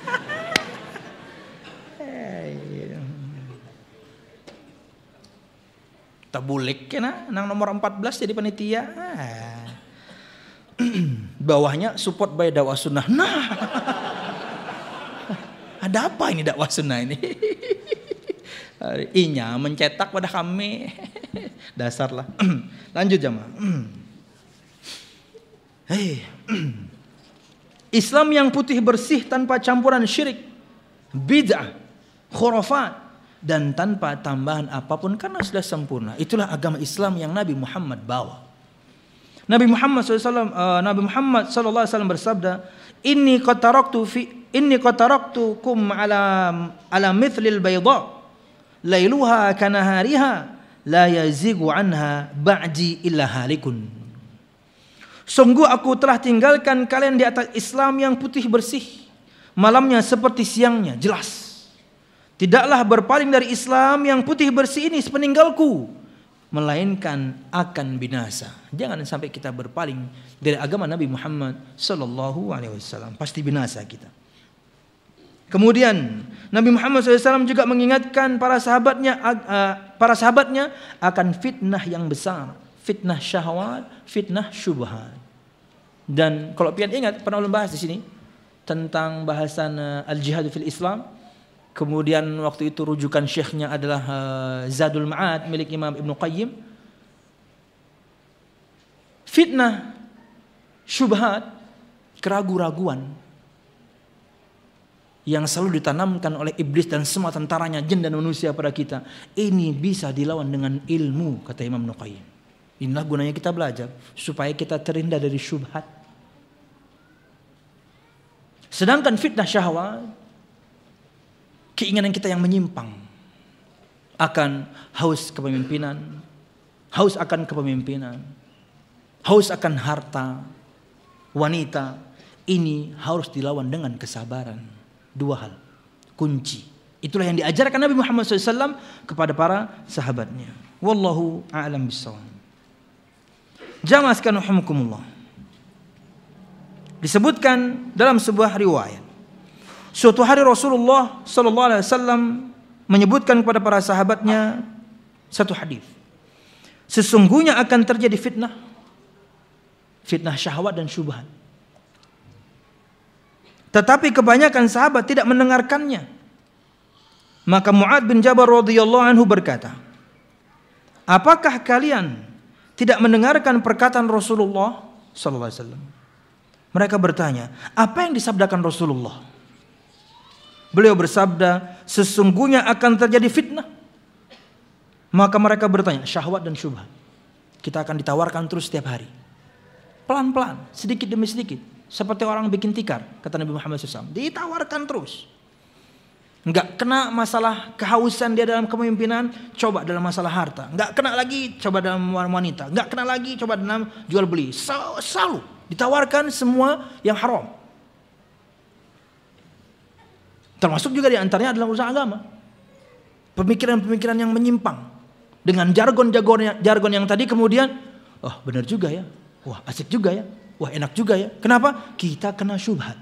A: tabulik kena, nang nomor empat belas jadi panitia. Ah. Bawahnya support by dakwah sunnah. Nah, ada apa ini dakwah sunnah ini? Inya mencetak pada kami. Dasar lah. Lanjut jamaah. Hey. Islam yang putih bersih tanpa campuran syirik, bid'ah, khurafat, dan tanpa tambahan apapun karena sudah sempurna. Itulah agama Islam yang Nabi Muhammad bawa. Nabi Muhammad shallallahu alaihi wasallam uh, Nabi Muhammad shallallahu alaihi wasallam bersabda, "Inni qad taraktu fi inni qad taraktukum ala ala mithlil bayda lailuha kanahariha la yazigu anha ba'di illa halikun." Sungguh aku telah tinggalkan kalian di atas Islam yang putih bersih, malamnya seperti siangnya, jelas. Tidaklah berpaling dari Islam yang putih bersih ini sepeninggalku, melainkan akan binasa. Jangan sampai kita berpaling dari agama Nabi Muhammad sallallahu alaihi wasallam, pasti binasa kita. Kemudian Nabi Muhammad shallallahu alaihi wasallam juga mengingatkan para sahabatnya para sahabatnya akan fitnah yang besar, fitnah syahwat, fitnah syubhat. Dan kalau pian ingat, pernah ulun bahas di sini tentang bahasan uh, al-jihad fil Islam. Kemudian waktu itu rujukan syekhnya adalah uh, Zadul Ma'ad milik Imam Ibnu Qayyim. Fitnah, syubhat, keraguan-raguan yang selalu ditanamkan oleh iblis dan semua tentaranya, jin dan manusia pada kita, ini bisa dilawan dengan ilmu, kata Imam Ibnu Qayyim. Inilah gunanya kita belajar supaya kita terhindar dari syubhat. Sedangkan fitnah syahwat, keinginan kita yang menyimpang akan haus kepemimpinan, haus akan kepemimpinan, haus akan harta, wanita, ini harus dilawan dengan kesabaran. Dua hal, kunci. Itulah yang diajarkan Nabi Muhammad shallallahu alaihi wasallam kepada para sahabatnya. Wallahu a'lam bishawab. Jamaah sekalian rahimakumullah. Disebutkan dalam sebuah riwayat, suatu hari Rasulullah sallallahu alaihi wasallam menyebutkan kepada para sahabatnya satu hadis. Sesungguhnya akan terjadi fitnah, fitnah syahwat dan syubhat. Tetapi kebanyakan sahabat tidak mendengarkannya. Maka Mu'adz bin Jabal radhiyallahu anhu berkata, "Apakah kalian tidak mendengarkan perkataan Rasulullah sallallahu alaihi wasallam?" Mereka bertanya, "Apa yang disabdakan Rasulullah?" Beliau bersabda, "Sesungguhnya akan terjadi fitnah." Maka mereka bertanya, syahwat dan syubhat. Kita akan ditawarkan terus setiap hari, pelan-pelan, sedikit demi sedikit, seperti orang bikin tikar, kata Nabi Muhammad shallallahu alaihi wasallam. Ditawarkan terus. Enggak kena masalah kehausan dia dalam kepemimpinan, coba dalam masalah harta. Enggak kena lagi, coba dalam wanita. Enggak kena lagi, coba dalam jual beli. Selalu ditawarkan semua yang haram. Termasuk juga di antaranya adalah urusan agama. Pemikiran-pemikiran yang menyimpang. Dengan jargon-jargon jargon yang tadi kemudian, oh benar juga ya. Wah asik juga ya. Wah enak juga ya. Kenapa? Kita kena syubhat.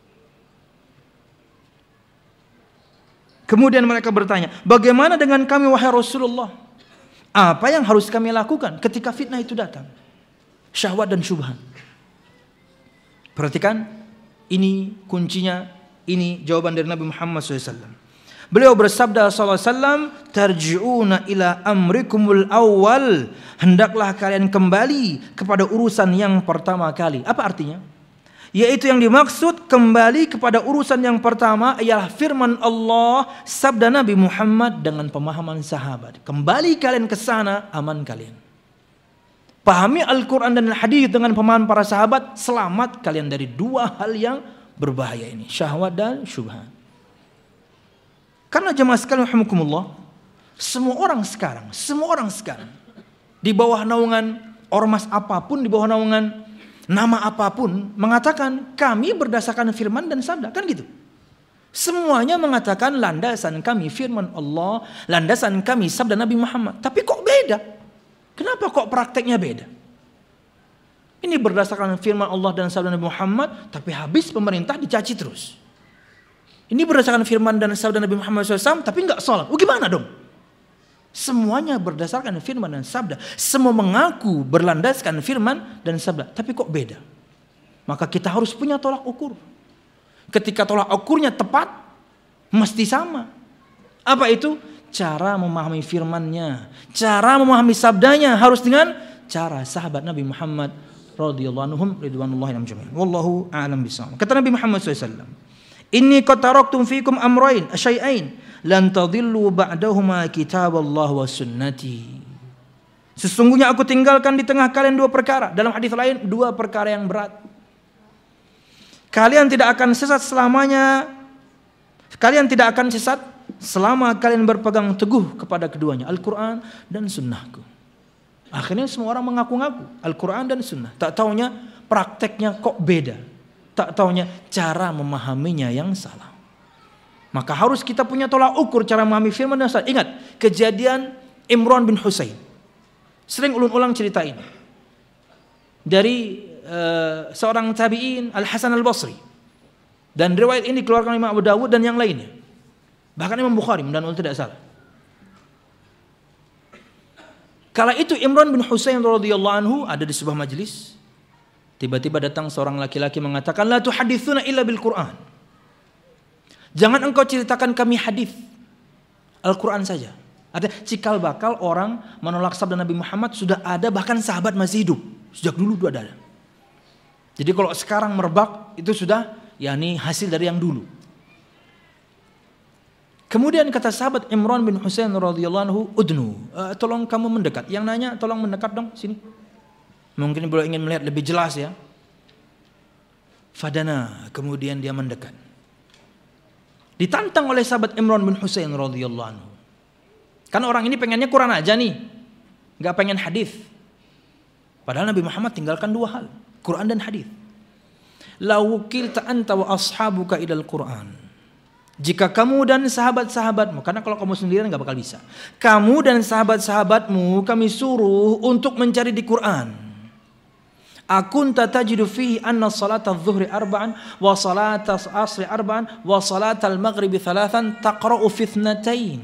A: Kemudian mereka bertanya, bagaimana dengan kami wahai Rasulullah? Apa yang harus kami lakukan ketika fitnah itu datang? Syahwat dan syubhat. Perhatikan, ini kuncinya, ini jawaban dari Nabi Muhammad shallallahu alaihi wasallam. Beliau bersabda sallallahu alaihi wasallam, "Tarji'una ila amrikumul awwal." Hendaklah kalian kembali kepada urusan yang pertama kali. Apa artinya? Yaitu yang dimaksud kembali kepada urusan yang pertama ialah firman Allah, sabda Nabi Muhammad dengan pemahaman sahabat. Kembali kalian ke sana, aman kalian. Pahami Al-Quran dan Al-Hadis dengan pemahaman para sahabat, selamat kalian dari dua hal yang berbahaya ini, syahwat dan syubhat. Karena jemaah sekalian rahimakumullah, Semua orang sekarang, semua orang sekarang di bawah naungan ormas apapun, di bawah naungan nama apapun mengatakan kami berdasarkan firman dan sabda, kan gitu. Semuanya mengatakan landasan kami firman Allah, landasan kami sabda Nabi Muhammad. Tapi kok beda? Kenapa kok prakteknya beda? Ini berdasarkan firman Allah dan sabda Nabi Muhammad, tapi habis pemerintah dicaci terus. Ini berdasarkan firman dan sabda Nabi Muhammad shallallahu alaihi wasallam, tapi nggak sholat. Oh gimana dong? Semuanya berdasarkan firman dan sabda. Semua mengaku berlandaskan firman dan sabda. Tapi kok beda? Maka kita harus punya tolak ukur. Ketika tolak ukurnya tepat, mesti sama. Apa itu? Cara memahami firmannya. Cara memahami sabdanya harus dengan cara sahabat Nabi Muhammad radhiyallahu anhum ridwanullahi alaihim. Wallahu a'lam bishawab. Kata Nabi Muhammad shallallahu alaihi wasallam, "Inni qad taraktum fikum amrayn asyai'ain lan tadhillu ba'dahuma kitaballah wa sunnati." Sesungguhnya aku tinggalkan di tengah kalian dua perkara. Dalam hadis lain, dua perkara yang berat. Kalian tidak akan sesat selamanya. Kalian tidak akan sesat selama kalian berpegang teguh kepada keduanya, Al-Quran dan Sunnahku. Akhirnya semua orang mengaku-ngaku Al-Quran dan Sunnah. Tak taunya prakteknya kok beda. Tak taunya cara memahaminya yang salah. Maka harus kita punya tolak ukur cara memahami firman dan sabda. Ingat kejadian Imran bin Husain. Sering ulun-ulang cerita ini. Dari uh, seorang tabi'in Al-Hasan Al-Basri. Dan riwayat ini dikeluarkan Imam Abu Dawud dan yang lainnya. Bahkan Imam Bukhari dan kalau tidak salah. Kala itu Imran bin Husain radhiyallahu anhu ada di sebuah majelis. Tiba-tiba datang seorang laki-laki mengatakan, "La tuhadithuna illa bil Qur'an." Jangan engkau ceritakan kami hadis, Al-Quran saja. Ada cikal bakal orang menolak sabda Nabi Muhammad sudah ada, bahkan sahabat masih hidup. Sejak dulu sudah ada. Jadi kalau sekarang merebak itu sudah yakni hasil dari yang dulu. Kemudian kata sahabat Imran bin Husain radhiyallahu anhu, "Udnu, uh, tolong kamu mendekat." Yang nanya, "Tolong mendekat dong sini." Mungkin beliau ingin melihat lebih jelas ya. Fadana, kemudian dia mendekat. Ditantang oleh sahabat Imran bin Husain radhiyallahu anhu. Kan orang ini pengennya Quran aja nih, nggak pengen hadis. Padahal Nabi Muhammad tinggalkan dua hal, Quran dan hadis. La wukilta anta wa ashabuka ilal Quran. Jika kamu dan sahabat-sahabatmu, karena kalau kamu sendirian nggak bakal bisa. Kamu dan sahabat-sahabatmu kami suruh untuk mencari di Quran. Akunta tajidu fihi anna salata adh-dhuhri arba'an wa salata asri arba'an wa salata al-maghribi thalathan taqra'u fi ithnatain.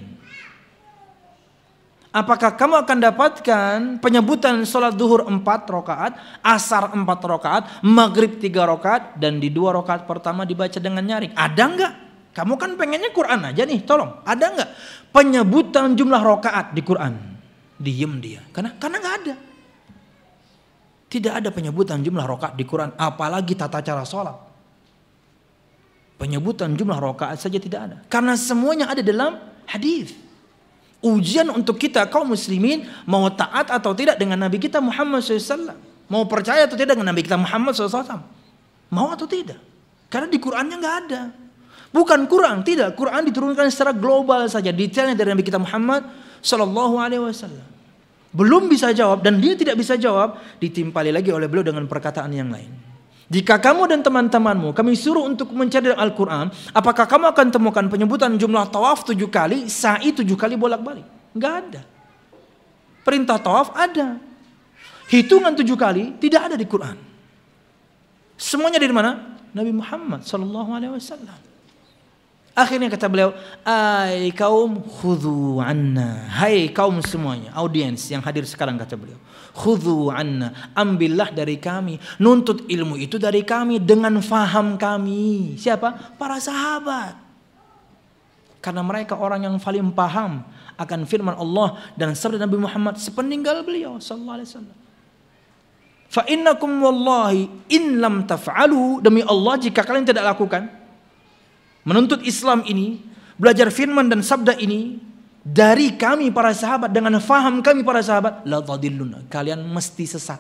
A: Apakah kamu akan dapatkan penyebutan salat zuhur empat rakaat, asar empat rakaat, maghrib tiga rakaat, dan di dua rakaat pertama dibaca dengan nyaring? Ada enggak? Kamu kan pengennya Quran aja nih, tolong. Ada enggak penyebutan jumlah rakaat di Quran? Diem dia. Karena karena enggak ada. Tidak ada penyebutan jumlah rakaat di Quran, apalagi tata cara sholat. Penyebutan jumlah rakaat saja tidak ada. Karena semuanya ada dalam hadis. Ujian untuk kita kaum muslimin mau taat atau tidak dengan Nabi kita Muhammad shallallahu alaihi wasallam. Mau percaya atau tidak dengan Nabi kita Muhammad shallallahu alaihi wasallam. Mau atau tidak. Karena di Qurannya nggak ada. Bukan Quran, tidak. Quran diturunkan secara global saja. Detailnya dari Nabi kita Muhammad shallallahu alaihi wasallam. Belum bisa jawab dan dia tidak bisa jawab. Ditimpali lagi oleh beliau dengan perkataan yang lain. Jika kamu dan teman-temanmu kami suruh untuk mencari Al-Quran, apakah kamu akan temukan penyebutan jumlah tawaf tujuh kali, sa'i tujuh kali bolak-balik? Enggak ada. Perintah tawaf ada. Hitungan tujuh kali tidak ada di Quran. Semuanya dari mana? Nabi Muhammad sallallahu alaihi wasallam. Akhirnya kata beliau, "Ai kaum khudhu anna." Hai kaum semuanya, audiens yang hadir sekarang, kata beliau, "Khudhu anna." Ambillah dari kami. Nuntut ilmu itu dari kami dengan faham kami. Siapa? Para sahabat. Karena mereka orang yang paling paham akan firman Allah dan sabda Nabi Muhammad sepeninggal beliau sallallahu alaihi wasallam. Fa innakum wallahi in lam taf'alu, demi Allah jika kalian tidak lakukan menuntut Islam ini, belajar firman dan sabda ini dari kami para sahabat dengan faham kami para sahabat, la tadilluna, kalian mesti sesat.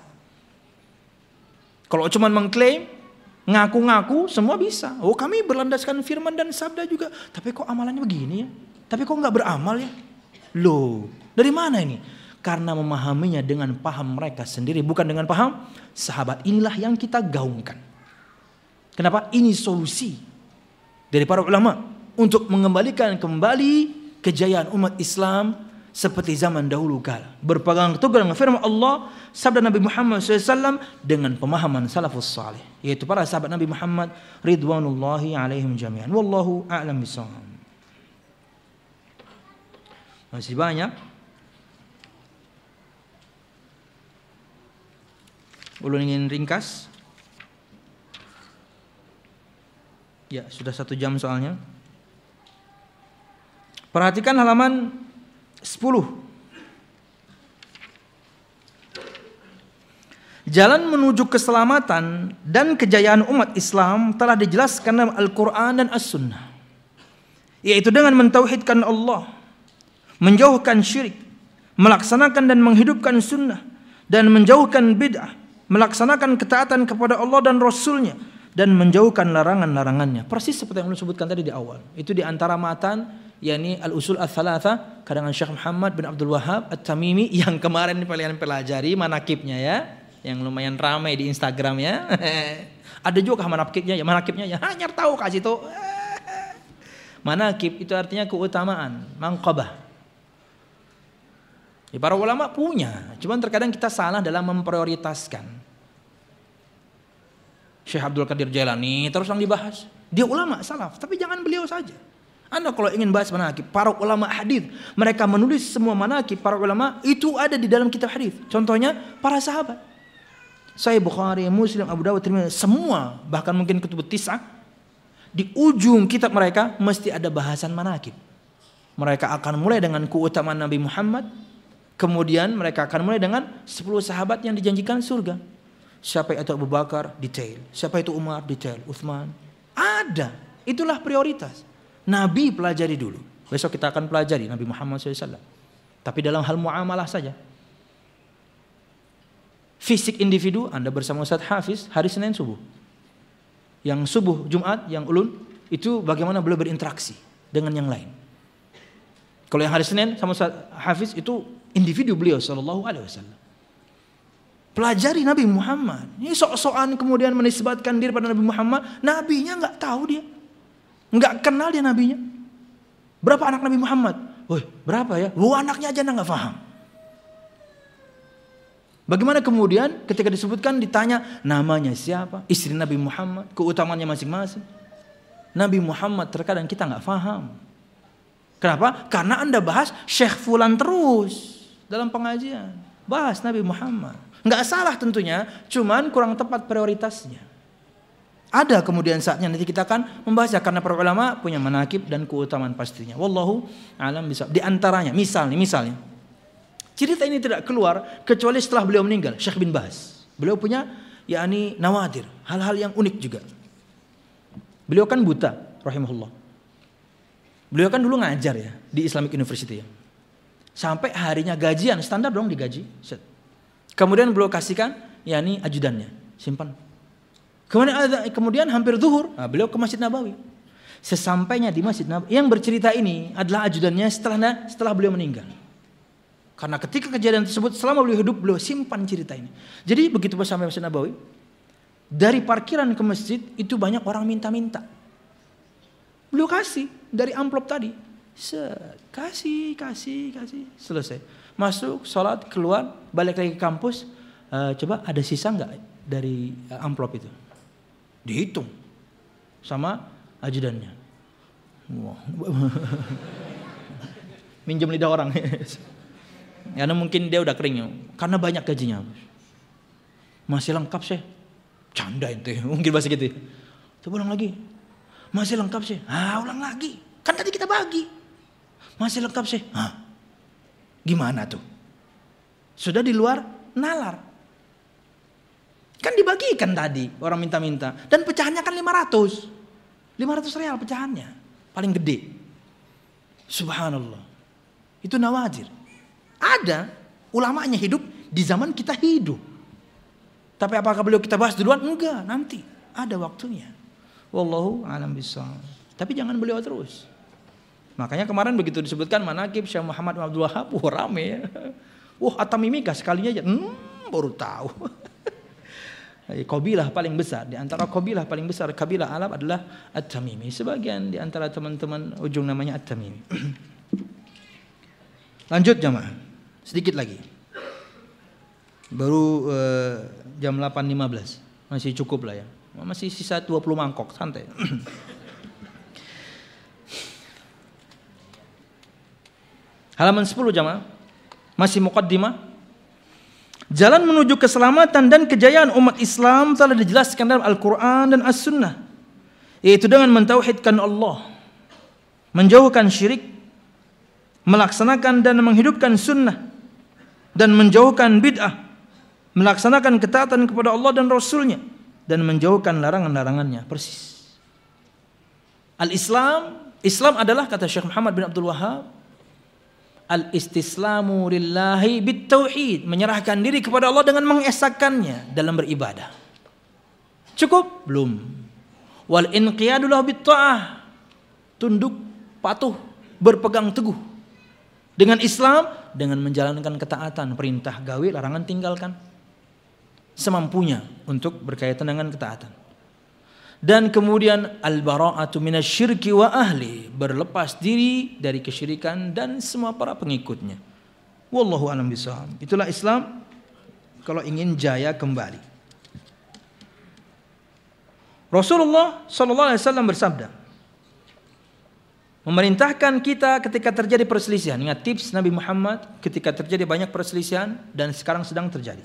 A: Kalau cuma mengklaim, ngaku-ngaku semua bisa. Oh, kami berlandaskan firman dan sabda juga, tapi kok amalannya begini ya? Tapi kok nggak beramal ya? Loh, dari mana ini? Karena memahaminya dengan paham mereka sendiri, bukan dengan paham sahabat. Inilah yang kita gaungkan. Kenapa? Ini solusi dari para ulama untuk mengembalikan kembali kejayaan umat Islam seperti zaman dahulu kala. Berpegang teguh dengan firman Allah, sabda Nabi Muhammad shallallahu alaihi wasallam dengan pemahaman salafus salih, yaitu para sahabat Nabi Muhammad ridwanullahi alaihim jami'an. Wallahu a'lam bishawab. Masih banyak. Ulun ingin ringkas. Ya, sudah satu jam soalnya. Perhatikan halaman sepuluh. Jalan menuju keselamatan dan kejayaan umat Islam telah dijelaskan dalam Al-Quran dan As-Sunnah, yaitu dengan mentauhidkan Allah, menjauhkan syirik, melaksanakan dan menghidupkan sunnah, dan menjauhkan bid'ah, melaksanakan ketaatan kepada Allah dan Rasulnya, dan menjauhkan larangan-larangannya. Persis seperti yang saya sebutkan tadi di awal. Itu di antara matan, yakni Al-Usul Ats-Tsalatsa karangan Syekh Muhammad bin Abdul Wahhab At-Tamimi yang kemarin kalian pelajari manakibnya ya, yang lumayan ramai di Instagram ya. Ada juga manakibnya ya, manakibnya ya. Hanya tahu kasih itu. Manakib itu artinya keutamaan, manqabah. Ya, para ulama punya, cuman terkadang kita salah dalam memprioritaskan. Syekh Abdul Qadir Jailani terus yang dibahas. Dia ulama salaf, tapi jangan beliau saja. Anda kalau ingin bahas manakib para ulama hadis, mereka menulis semua manakib para ulama itu ada di dalam kitab hadis. Contohnya para sahabat. Sahih Bukhari, Muslim, Abu Dawud, Tirmidzi, semua bahkan mungkin kutub tis'ah, di ujung kitab mereka mesti ada bahasan manakib. Mereka akan mulai dengan keutamaan Nabi Muhammad. Kemudian mereka akan mulai dengan sepuluh sahabat yang dijanjikan surga. Siapa itu Abu Bakar? Detail. Siapa itu Umar? Detail. Uthman? Ada. Itulah prioritas. Nabi pelajari dulu. Besok kita akan pelajari Nabi Muhammad shallallahu alaihi wasallam. Tapi dalam hal muamalah saja. Fisik individu, Anda bersama Ustaz Hafiz hari Senin subuh. Yang subuh Jumat, yang ulun, itu bagaimana beliau berinteraksi dengan yang lain. Kalau yang hari Senin sama Ustaz Hafiz itu individu beliau sallallahu alaihi wasallam. Pelajari Nabi Muhammad. Ini sok-sokan kemudian menisbatkan diri pada Nabi Muhammad, nabinya enggak tahu dia. Enggak kenal dia nabinya. Berapa anak Nabi Muhammad? Woi, berapa ya? Wah, anaknya aja enggak paham. Bagaimana kemudian ketika disebutkan ditanya namanya siapa? Istri Nabi Muhammad, keutamaannya masing-masing. Nabi Muhammad terkadang kita enggak paham. Kenapa? Karena Anda bahas Syekh Fulan terus dalam pengajian. Bahas Nabi Muhammad. Enggak salah tentunya, cuman kurang tepat prioritasnya. Ada kemudian saatnya nanti kita akan membahasnya karena para ulama punya manakib dan keutamaan pastinya. Wallahu a'lam bishawab. Di antaranya, misalnya, misalnya, cerita ini tidak keluar kecuali setelah beliau meninggal, Syekh bin Baz. Beliau punya yakni nawadir, hal-hal yang unik juga. Beliau kan buta, rahimahullah. Beliau kan dulu ngajar ya di Islamic University ya. Sampai harinya gajian, standar dong digaji. Kemudian beliau kasihkan yakni ajudannya, simpan. Kemudian kemudian hampir zuhur, nah, beliau ke Masjid Nabawi. Sesampainya di Masjid Nabawi, yang bercerita ini adalah ajudannya setelah setelah beliau meninggal. Karena ketika kejadian tersebut selama beliau hidup beliau simpan cerita ini. Jadi begitu sampai Masjid Nabawi, dari parkiran ke masjid itu banyak orang minta-minta. Beliau kasih dari amplop tadi. Kasih, kasih, kasih. Selesai. Masuk, sholat, keluar, balik lagi ke kampus. Uh, coba ada sisa nggak dari uh, amplop itu? Dihitung sama ajudannya. Wow. Minjem lidah orang. Karena mungkin dia udah kering. Karena banyak gajinya. Masih lengkap sih. Canda ente. Mungkin bahasa gitu. Coba ulang lagi. Masih lengkap sih. Ah, ulang lagi. Kan tadi kita bagi. Masih lengkap sih. Hah? Gimana tuh? Sudah di luar nalar. Kan dibagikan tadi orang minta-minta. Dan pecahannya kan lima ratus. lima ratus real pecahannya. Paling gede. Subhanallah. Itu nawajir. Ada ulamanya hidup di zaman kita hidup. Tapi apakah beliau kita bahas duluan? Enggak, nanti. Ada waktunya. Wallahu a'lam bishawab. Tapi jangan beliau terus. Makanya kemarin begitu disebutkan manaqib Syekh Muhammad bin Abdul Wahhab, wah rame ya. Wah At-Tamimiyah sekalinya aja, hmm, baru tahu. Qabilah paling besar, di antara qabilah paling besar kabilah Arab adalah At-Tamimi. Sebagian di antara teman-teman ujung namanya At-Tamimi. Lanjut jamaah, sedikit lagi. Baru uh, jam delapan lima belas, masih cukup lah ya. Masih sisa dua puluh mangkok, santai. Halaman sepuluh jamaah, masih muqaddimah. Jalan menuju keselamatan dan kejayaan umat Islam telah dijelaskan dalam Al-Quran dan As-Sunnah, yaitu dengan mentauhidkan Allah, menjauhkan syirik, melaksanakan dan menghidupkan sunnah, dan menjauhkan bid'ah, melaksanakan ketaatan kepada Allah dan Rasulnya, dan menjauhkan larangan-larangannya. Persis. Al-Islam, Islam adalah, kata Syekh Muhammad bin Abdul Wahhab, al-istislamu lillahi bit-tauhid, menyerahkan diri kepada Allah dengan mengesahkannya dalam beribadah. Cukup? Belum. Wal inqiyadu lahu bit-ta'ah, tunduk, patuh, berpegang teguh dengan Islam, dengan menjalankan ketaatan, perintah gawe, larangan tinggalkan, semampunya untuk berkaitan dengan ketaatan. Dan kemudian al-bara'atu minasyirki wa ahli, berlepas diri dari kesyirikan dan semua para pengikutnya. Wallahu a'lam bishawab. Itulah Islam kalau ingin jaya kembali. Rasulullah sallallahu alaihi wasallam bersabda, memerintahkan kita ketika terjadi perselisihan. Ingat tips Nabi Muhammad ketika terjadi banyak perselisihan dan sekarang sedang terjadi.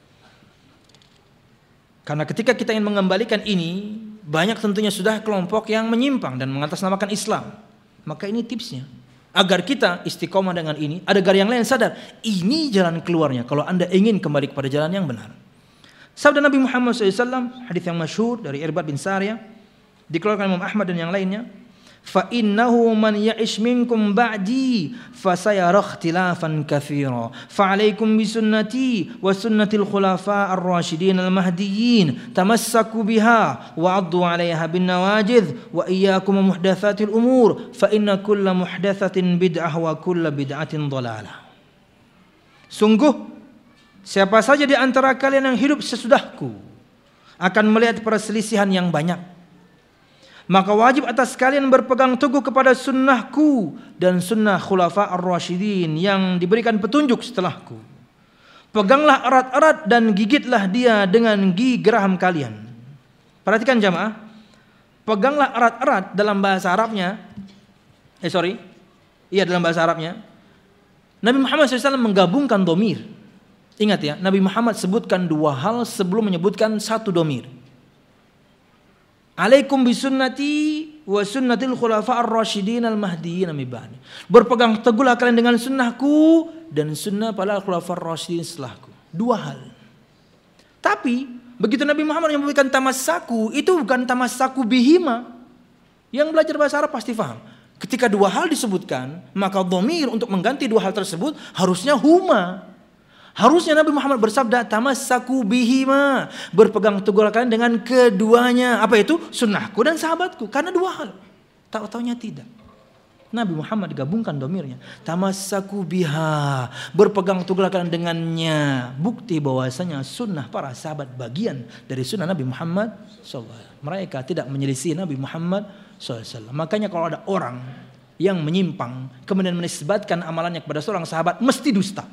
A: Karena ketika kita ingin mengembalikan ini, banyak tentunya sudah kelompok yang menyimpang dan mengatasnamakan Islam. Maka ini tipsnya. Agar kita istiqomah dengan ini, agar yang lain sadar, ini jalan keluarnya kalau Anda ingin kembali kepada jalan yang benar. Sabda Nabi Muhammad shallallahu alaihi wasallam, hadis yang masyhur dari Irbad bin Sariyah, dikeluarkan Imam Ahmad dan yang lainnya. Fa innahu man ya'ish minkum ba'di fasayara ikhtilafan katsira fa 'alaikum bi sunnati wa sunnatil khulafa ar-rasyidin al-mahdiyyin tamassaku biha wa 'addu 'alaiha bin nawajidh wa iyyakum muhdatsatil umur fa inna kulla muhdatsatin bid'ah wa kulla bid'atin dhalalah. Sungguh siapa saja di antara kalian yang hidup sesudahku akan melihat perselisihan yang banyak, maka wajib atas kalian berpegang teguh kepada sunnahku dan sunnah khulafa ar-rasyidin yang diberikan petunjuk setelahku. Peganglah erat-erat dan gigitlah dia dengan gigi geraham kalian. Perhatikan jamaah, peganglah erat-erat dalam bahasa Arabnya, eh sorry, iya dalam bahasa Arabnya, Nabi Muhammad shallallahu alaihi wasallam menggabungkan domir. Ingat ya, Nabi Muhammad sebutkan dua hal sebelum menyebutkan satu domir. Alaikum bisunnati wa sunnatil khulafa ar-rasyidin al-mahdiyyin min ba'di. Berpegang teguhlah kalian dengan sunnahku dan sunnah para khulafa ar-rasyidin setelahku. Dua hal. Tapi begitu Nabi Muhammad yang memberikan tamassaku, itu bukan tamassaku bihima. Yang belajar bahasa Arab pasti paham. Ketika dua hal disebutkan, maka dhamir untuk mengganti dua hal tersebut harusnya huma. Harusnya Nabi Muhammad bersabda tamassaku bihima, berpegang teguhlah kalian dengan keduanya. Apa itu? Sunnahku dan sahabatku. Karena dua hal. Tahu-taunya tidak. Nabi Muhammad digabungkan domirnya. Tamassaku biha, berpegang teguhlah kalian dengannya. Bukti bahwasanya sunnah para sahabat bagian dari sunnah Nabi Muhammad shallallahu alaihi wasallam. Mereka tidak menyelisih Nabi Muhammad shallallahu alaihi wasallam. Makanya kalau ada orang yang menyimpang kemudian menisbatkan amalannya kepada seorang sahabat, mesti dusta.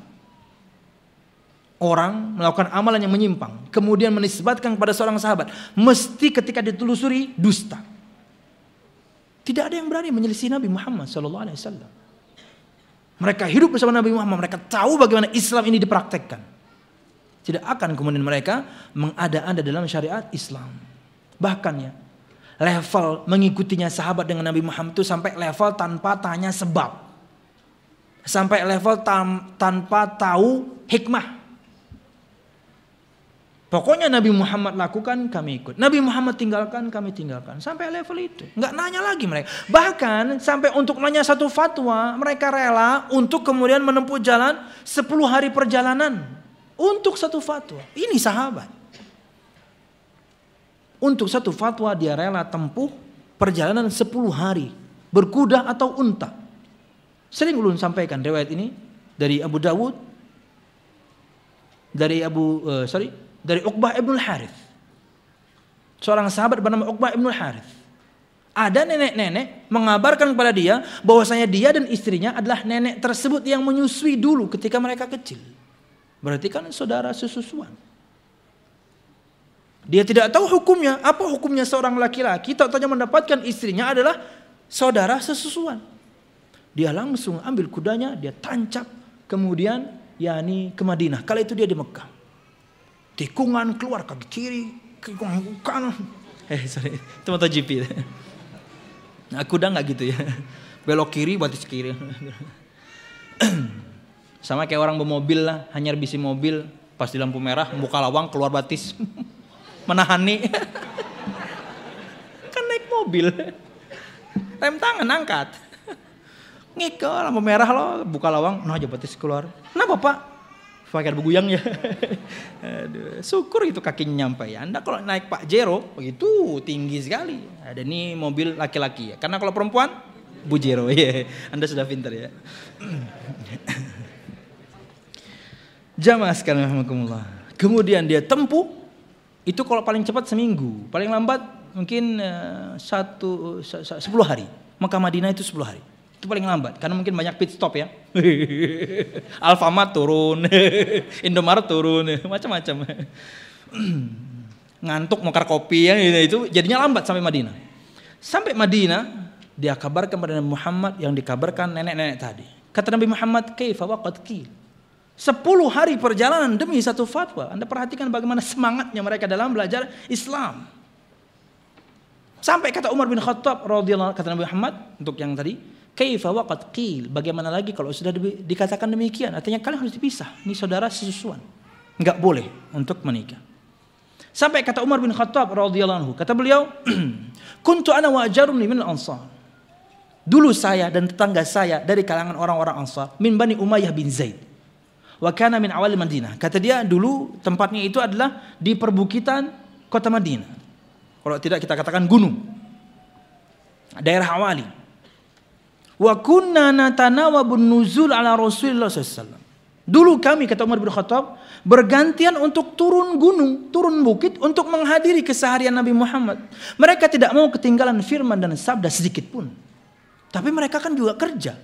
A: Orang melakukan amalan yang menyimpang kemudian menisbatkan kepada seorang sahabat, mesti ketika ditelusuri dusta. Tidak ada yang berani menyelisih Nabi Muhammad shallallahu alaihi wasallam. Mereka hidup bersama Nabi Muhammad, mereka tahu bagaimana Islam ini dipraktekkan. Tidak akan kemudian mereka mengada-ada dalam syariat Islam. Bahkan ya, level mengikutinya sahabat dengan Nabi Muhammad itu sampai level tanpa tanya sebab, sampai level tam, tanpa tahu hikmah. Pokoknya Nabi Muhammad lakukan, kami ikut. Nabi Muhammad tinggalkan, kami tinggalkan. Sampai level itu. Nggak nanya lagi mereka. Bahkan sampai untuk nanya satu fatwa, mereka rela untuk kemudian menempuh jalan sepuluh hari perjalanan. Untuk satu fatwa. Ini sahabat. Untuk satu fatwa dia rela tempuh perjalanan sepuluh hari. Berkuda atau unta. Sering ulun sampaikan riwayat ini dari Abu Dawud, dari Abu uh, sorry, dari Uqbah ibn al-Harith. Seorang sahabat bernama Uqbah ibn al-Harith. Ada nenek-nenek mengabarkan kepada dia bahwasanya dia dan istrinya adalah nenek tersebut yang menyusui dulu ketika mereka kecil. Berarti kan saudara sesusuan. Dia tidak tahu hukumnya. Apa hukumnya seorang laki-laki tahu-tahu mendapatkan istrinya adalah saudara sesusuan. Dia langsung ambil kudanya, dia tancap, kemudian yakni ke Madinah. Kala itu dia di Mekah. Tikungan keluar kaki kiri, tikungan kanan. Eh sorry, itu MotoGP. Nah, kuda nggak gitu ya. Belok kiri, batis kiri. Sama kayak orang bermobil lah, hanya bisi mobil, pas di lampu merah, buka lawang, keluar batis. Menahani. Kan naik mobil. Rem tangan angkat. Ngike lampu merah lo, buka lawang, nah aja batis keluar. Kenapa Pak? Pakai beguyang ya. Aduh, syukur itu kakinya nyampe ya. Anda kalau naik Pak Jero begitu tinggi sekali. Ada nih mobil laki-laki ya. Karena kalau perempuan Bu Jero ya. Anda sudah pintar ya. Jamaah sekalian rahimakumullah. Kemudian dia tempuh itu kalau paling cepat seminggu, paling lambat mungkin uh, satu sepuluh hari. Mekah Madinah itu sepuluh hari. Itu paling lambat karena mungkin banyak pit stop ya. Alfamart turun, Indomaret turun, macam-macam. Ngantuk mokar kopi ya, itu jadinya lambat sampai Madinah. Sampai Madinah dia kabarkan kepada Nabi Muhammad yang dikabarkan nenek-nenek tadi. Kata Nabi Muhammad, "Kaifa waqad qil?" Sepuluh hari perjalanan demi satu fatwa. Anda perhatikan bagaimana semangatnya mereka dalam belajar Islam. Sampai kata Umar bin Khattab radhiyallahu, kata Nabi Muhammad untuk yang tadi, "Kaifa waqad qil?" Bagaimana lagi kalau sudah di, dikatakan demikian? Artinya kalian harus dipisah. Ini saudara sesusuan. Enggak boleh untuk menikah. Sampai kata Umar bin Khattab radhiyallahu anhu, kata beliau, "Kuntu ana wa ajarun min al-Ansar." Dulu saya dan tetangga saya dari kalangan orang-orang Ansar, min Bani Umayyah bin Zaid. Wa kana min awal Madinah. Kata dia dulu tempatnya itu adalah di perbukitan kota Madinah. Kalau tidak kita katakan gunung. Daerah awali. Wa kunna natanawabun nuzul ala Rasulullah sallallahu alaihi wasallam. Dulu kami, kata Umar bin Khattab, bergantian untuk turun gunung, turun bukit untuk menghadiri keseharian Nabi Muhammad. Mereka tidak mau ketinggalan firman dan sabda sedikit pun. Tapi mereka kan juga kerja.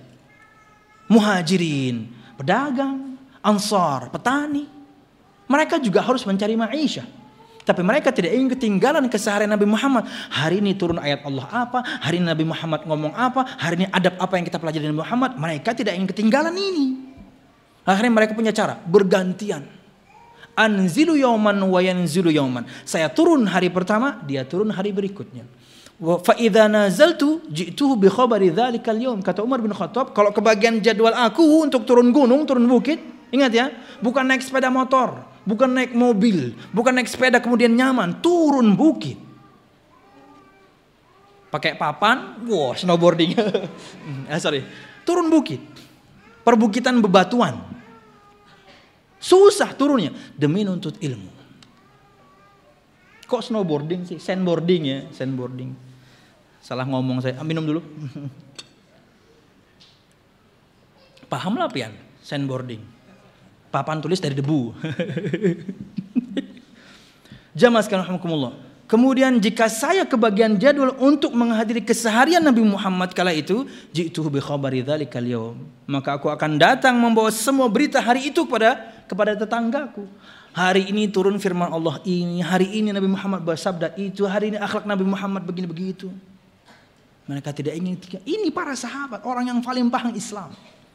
A: Muhajirin, pedagang, Ansar, petani. Mereka juga harus mencari ma'isyah. Tapi mereka tidak ingin ketinggalan keseharian Nabi Muhammad. Hari ini turun ayat Allah apa, hari ini Nabi Muhammad ngomong apa, hari ini adab apa yang kita pelajari dari Nabi Muhammad. Mereka tidak ingin ketinggalan ini. Akhirnya mereka punya cara, bergantian. Anzilu yauman wa yanzilu yauman. Saya turun hari pertama, dia turun hari berikutnya. Fa idza nazaltu ji'tuhu bi khabari dzalikal yaum. Kata Umar bin Khattab, kalau kebagian jadwal aku untuk turun gunung, turun bukit, ingat ya, bukan naik sepeda motor, bukan naik mobil, bukan naik sepeda kemudian nyaman, turun bukit. Pakai papan, wow, snowboarding. ah, sorry, turun bukit. Perbukitan bebatuan. Susah turunnya demi nuntut ilmu. Kok snowboarding sih? Sandboarding ya, sandboarding. Salah ngomong saya. Ah, minum dulu. Paham lah pian, sandboarding. Papan tulis dari debu. Jamaah sekalian rahimakumullah. Kemudian jika saya kebagian jadwal untuk menghadiri keseharian Nabi Muhammad kala itu, ji'tuhu bi khabari dzalikal yaum, maka aku akan datang membawa semua berita hari itu kepada kepada tetanggaku. Hari ini turun firman Allah ini, hari ini Nabi Muhammad bersabda itu, hari ini akhlak Nabi Muhammad begini begitu. Mereka tidak ingin, ini para sahabat, orang yang paling paham Islam.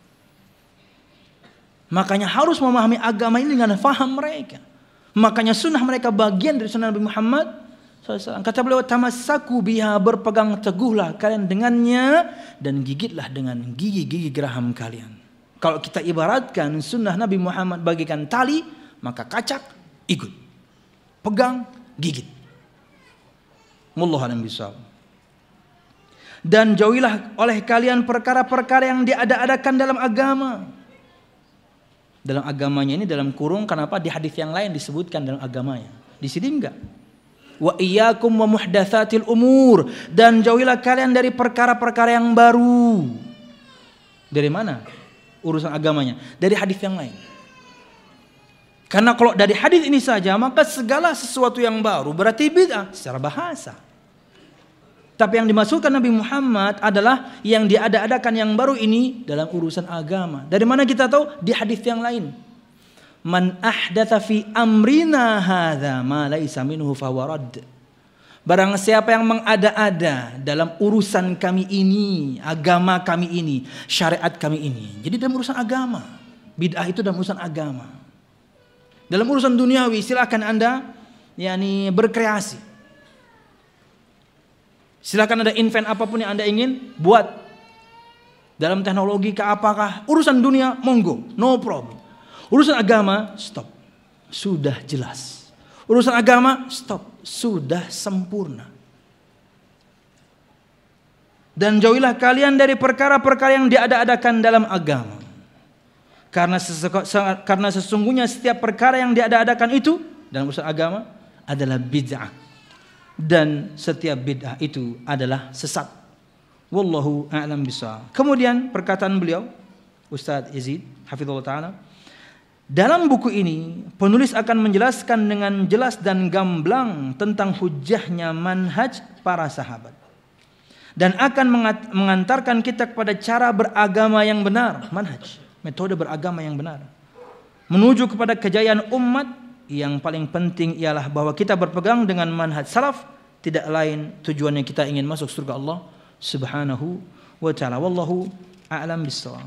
A: Makanya harus memahami agama ini dengan faham mereka. Makanya sunnah mereka bagian dari sunnah Nabi Muhammad shallallahu alaihi wasallam. Kata beliau, tamassaku biha, berpegang teguhlah kalian dengannya dan gigitlah dengan gigi-gigi geraham kalian. Kalau kita ibaratkan sunnah Nabi Muhammad bagikan tali, maka kacak ikut, pegang, gigit. Wallahu a'lam bishawab. Dan jauhilah oleh kalian perkara-perkara yang diada-adakan dalam agama. Dalam agamanya ini dalam kurung, kenapa di hadis yang lain disebutkan dalam agamanya? Di sini enggak. Wa iyyakum wa muhdatsatil umur, dan jauhilah kalian dari perkara-perkara yang baru. Dari mana urusan agamanya? Dari hadis yang lain. Karena kalau dari hadis ini saja, maka segala sesuatu yang baru berarti bid'ah secara bahasa. Tapi yang dimaksudkan Nabi Muhammad adalah yang diada-adakan yang baru ini dalam urusan agama. Dari mana kita tahu? Di hadis yang lain. Man ahdatsa fi amrina hadza ma laisa minhu fawarad. Barang siapa yang mengada-ada dalam urusan kami ini, agama kami ini, syariat kami ini. Jadi dalam urusan agama. Bid'ah itu dalam urusan agama. Dalam urusan duniawi silakan Anda yakni berkreasi. Silakan ada invent apapun yang Anda ingin buat. Dalam teknologi ke apakah, urusan dunia monggo, no problem. Urusan agama stop. Sudah jelas. Urusan agama stop, sudah sempurna. Dan jauhilah kalian dari perkara-perkara yang diada-adakan dalam agama. Karena karena sesungguhnya setiap perkara yang diada-adakan itu dalam urusan agama adalah bid'ah. Dan setiap bid'ah itu adalah sesat. Wallahu a'lam bishawab. Kemudian perkataan beliau Ustaz Yazid hafizallahu taala, dalam buku ini penulis akan menjelaskan dengan jelas dan gamblang tentang hujjahnya manhaj para sahabat dan akan mengantarkan kita kepada cara beragama yang benar, manhaj, metode beragama yang benar, menuju kepada kejayaan umat. Yang paling penting ialah bahwa kita berpegang dengan manhaj salaf, tidak lain tujuannya kita ingin masuk surga Allah Subhanahu wa taala. Wallahu a'lam bissawab.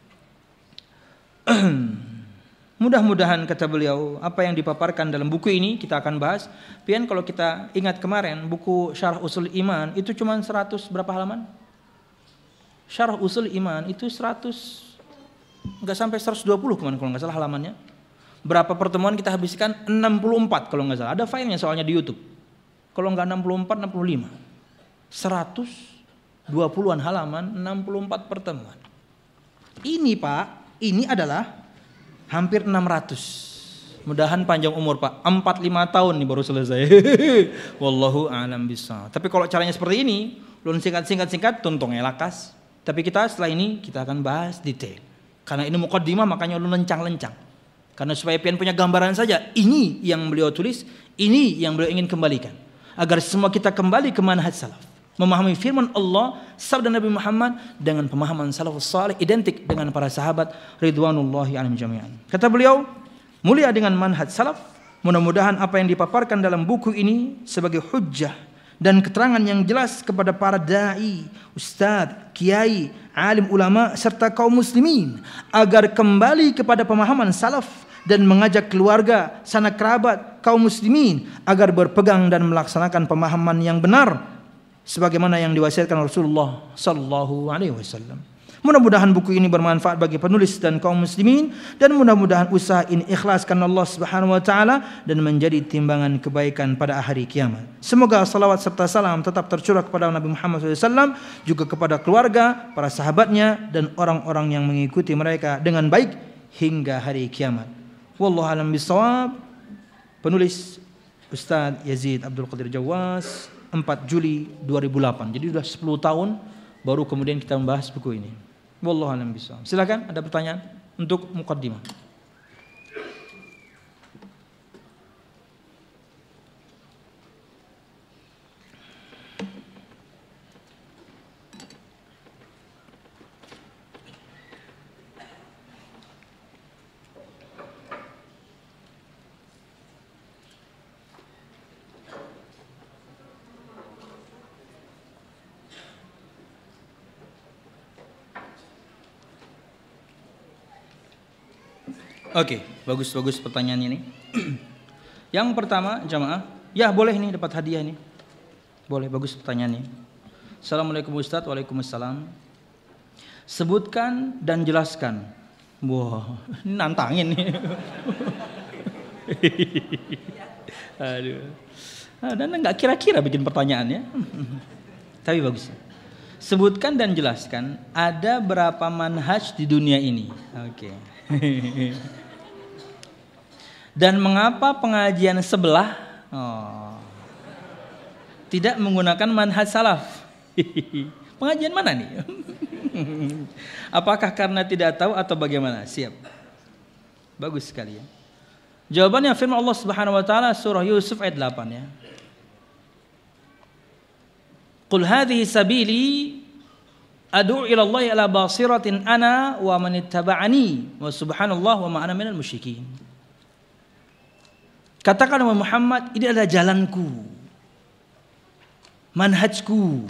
A: Mudah-mudahan kata beliau apa yang dipaparkan dalam buku ini kita akan bahas. Pian kalau kita ingat kemarin buku Syarah Usul Iman itu cuma seratus berapa halaman? Syarah Usul Iman itu seratus enggak sampai seratus dua puluh kemarin kalau enggak salah halamannya. Berapa pertemuan kita habiskan? enam puluh empat kalau enggak salah. Ada filenya soalnya di YouTube. Kalau enggak enam puluh empat, enam puluh lima. seratus dua puluhan halaman, enam puluh empat pertemuan. Ini Pak, ini adalah hampir enam ratus. Mudahan panjang umur Pak. empat lima tahun nih baru selesai. Wallahu a'lam bishawab. Tapi kalau caranya seperti ini, ulun singkat-singkat tuntungnya lakas. Tapi kita setelah ini kita akan bahas detail. Karena ini muqaddimah makanya ulun lencang-lencang. Karena supaya pian punya gambaran saja, ini yang beliau tulis, ini yang beliau ingin kembalikan. Agar semua kita kembali ke manhaj salaf. Memahami firman Allah, sabda Nabi Muhammad dengan pemahaman salafus salih identik dengan para sahabat ridwanullahi alaihim jami'an. Kata beliau, mulia dengan manhaj salaf. Mudah-mudahan apa yang dipaparkan dalam buku ini sebagai hujjah dan keterangan yang jelas kepada para dai, ustadz, kiai, alim ulama serta kaum muslimin agar kembali kepada pemahaman salaf dan mengajak keluarga, sanak kerabat, kaum muslimin agar berpegang dan melaksanakan pemahaman yang benar sebagaimana yang diwasiatkan Rasulullah sallallahu alaihi wasallam. Mudah-mudahan buku ini bermanfaat bagi penulis dan kaum muslimin dan mudah-mudahan usaha ini ikhlas karena Allah Subhanahu wa taala dan menjadi timbangan kebaikan pada hari kiamat. Semoga salawat serta salam tetap tercurah kepada Nabi Muhammad shallallahu alaihi wasallam, juga kepada keluarga, para sahabatnya dan orang-orang yang mengikuti mereka dengan baik hingga hari kiamat. Wallahu a'lam bishawab. Penulis Ustaz Yazid Abdul Qadir Jawas, empat Juli dua ribu delapan. Jadi sudah sepuluh tahun baru kemudian kita membahas buku ini. Wallahu a'lam bishawab. Silakan ada pertanyaan untuk muqaddimah. Oke, bagus-bagus pertanyaan ini. Yang pertama, jamaah, ya boleh nih dapat hadiah nih. Boleh, bagus pertanyaannya. Assalamualaikum Ustaz, waalaikumsalam. Sebutkan dan jelaskan. Wah, ini nantangin nih. Aduh. Dan nggak kira-kira bikin pertanyaannya. Tapi bagus. Sebutkan dan jelaskan ada berapa manhaj di dunia ini. Oke. Dan mengapa pengajian sebelah oh, tidak menggunakan manhaj salaf? Pengajian mana nih? Apakah karena tidak tahu atau bagaimana? Siap. Bagus sekali ya. Jawabannya firman Allah Subhanahu wa taala surah Yusuf ayat delapan ya. Qul hadhihi sabili ad'u ila Allah ala basiratin ana wa man ittaba'ani wa subhanallah wa ma ana minal musyrikin. Katakan Muhammad, ini adalah jalanku, manhajku.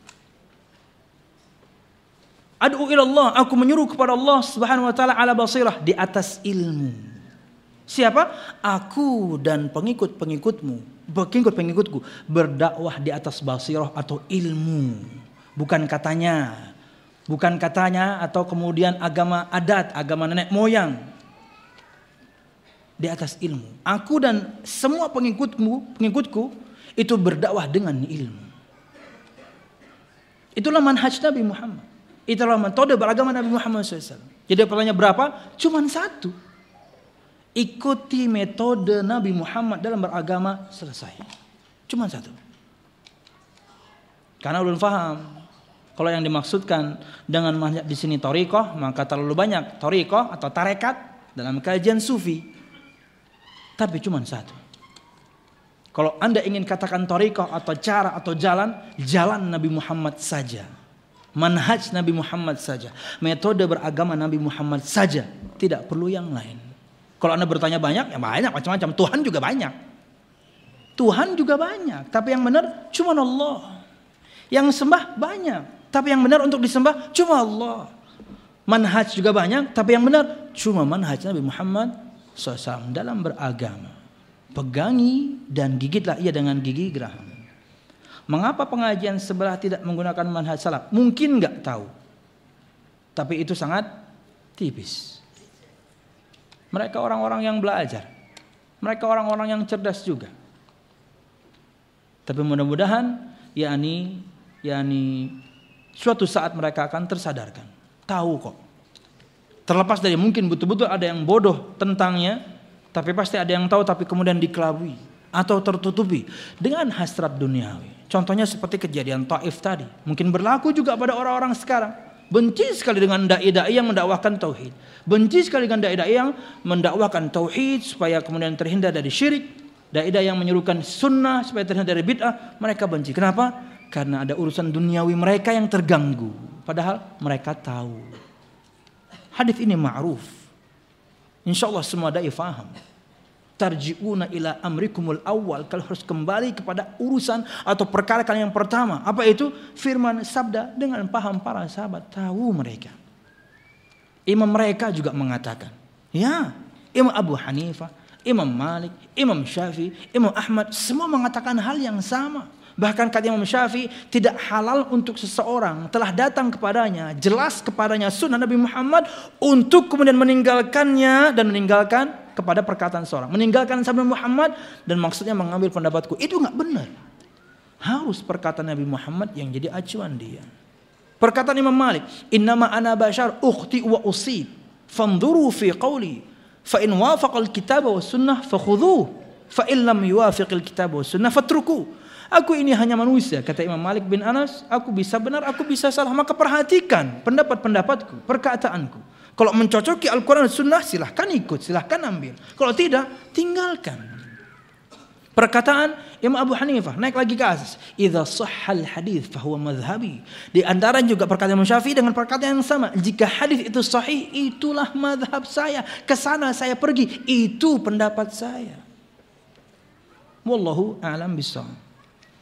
A: Ad'u ila Allah, aku menyuruh kepada Allah Subhanahu wa taala ala basirah, di atas ilmu. Siapa? Aku dan pengikut-pengikutmu, pengikut-pengikutku berdakwah di atas basirah atau ilmu. Bukan katanya, bukan katanya atau kemudian agama adat, agama nenek moyang. Di atas ilmu. Aku dan semua pengikutmu, pengikutku itu berdakwah dengan ilmu. Itulah manhaj Nabi Muhammad. Itulah metode beragama Nabi Muhammad shallallahu alaihi wasallam. Jadi pertanyaannya berapa? Cuman satu. Ikuti metode Nabi Muhammad dalam beragama, selesai. Cuman satu. Karena belum paham. Kalau yang dimaksudkan dengan manhaj di sini thariqah, maka terlalu banyak thariqah atau tarekat dalam kajian sufi. Tapi cuma satu. Kalau Anda ingin katakan thariqah atau cara atau jalan, jalan Nabi Muhammad saja. Manhaj Nabi Muhammad saja. Metode beragama Nabi Muhammad saja. Tidak perlu yang lain. Kalau Anda bertanya banyak, ya banyak macam-macam. Tuhan juga banyak. Tuhan juga banyak. Tapi yang benar cuma Allah. Yang sembah banyak. Tapi yang benar untuk disembah cuma Allah. Manhaj juga banyak. Tapi yang benar cuma manhaj Nabi Muhammad shallallahu alaihi wasallam dalam beragama. Pegangi dan gigitlah ia dengan gigi geraham. Mengapa pengajian sebelah tidak menggunakan manhaj salaf? Mungkin enggak tahu. Tapi itu sangat tipis. Mereka orang-orang yang belajar. Mereka orang-orang yang cerdas juga. Tapi mudah-mudahan yakni yakni suatu saat mereka akan tersadarkan. Tahu kok. Terlepas dari mungkin betul-betul ada yang bodoh tentangnya, tapi pasti ada yang tahu tapi kemudian dikelabui atau tertutupi dengan hasrat duniawi. Contohnya seperti kejadian Taif tadi. Mungkin berlaku juga pada orang-orang sekarang. Benci sekali dengan dai-dai yang mendakwahkan tauhid. Benci sekali dengan dai-dai yang mendakwahkan tauhid supaya kemudian terhindar dari syirik. Dai-dai yang menyuruhkan sunnah supaya terhindar dari bid'ah. Mereka benci. Kenapa? Karena ada urusan duniawi mereka yang terganggu. Padahal mereka tahu. Hadis ini ma'ruf. Insyaallah semua dai faham. Tarji'una ila amrikumul awal. Kalau harus kembali kepada urusan atau perkara kalian yang pertama. Apa itu? Firman sabda dengan paham para sahabat. Tahu mereka. Imam mereka juga mengatakan. Ya, Imam Abu Hanifah, Imam Malik, Imam Syafi'i, Imam Ahmad. Semua mengatakan hal yang sama. Bahkan kata Imam Syafi'i, tidak halal untuk seseorang telah datang kepadanya, jelas kepadanya sunnah Nabi Muhammad untuk kemudian meninggalkannya dan meninggalkan kepada perkataan seorang. Meninggalkan sabda Muhammad dan maksudnya mengambil pendapatku. Itu enggak benar. Harus perkataan Nabi Muhammad yang jadi acuan dia. Perkataan Imam Malik, innama ana bashar ukhti wa usib, fanzuru fi qawli, fa in wafaqal kitab wa sunnah fakhudhuh, fa in lam yuwafiqil kitab wa sunnah fatruku. Aku ini hanya manusia, kata Imam Malik bin Anas. Aku bisa benar, aku bisa salah. Maka perhatikan pendapat-pendapatku, perkataanku. Kalau mencocoki Al-Quran dan Sunnah, silahkan ikut, silahkan ambil. Kalau tidak, tinggalkan. Perkataan Imam Abu Hanifah, naik lagi ke atas. Idza sahhal hadits fahuwa madhhabi. Di antara juga perkataan Imam Syafi'i dengan perkataan yang sama. Jika hadis itu sahih, itulah madhab saya. Kesana saya pergi, itu pendapat saya. Wallahu a'lam bishawab.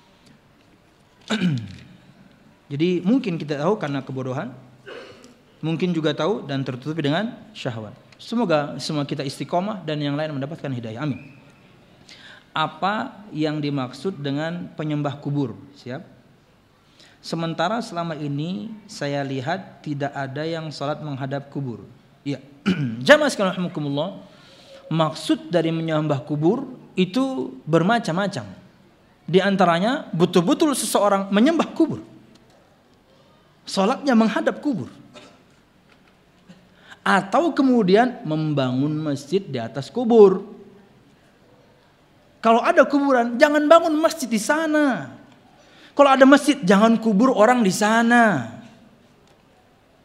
A: Jadi mungkin kita tahu karena kebodohan, mungkin juga tahu dan tertutupi dengan syahwat. Semoga semua kita istiqomah dan yang lain mendapatkan hidayah. Amin. Apa yang dimaksud dengan penyembah kubur? Siap? Sementara selama ini saya lihat tidak ada yang salat menghadap kubur. Iya. Jamaah sekalian rahimakumullah, maksud dari menyembah kubur itu bermacam-macam. Di antaranya betul-betul seseorang menyembah kubur. Salatnya menghadap kubur. Atau kemudian membangun masjid di atas kubur. Kalau ada kuburan, jangan bangun masjid di sana. Kalau ada masjid, jangan kubur orang di sana.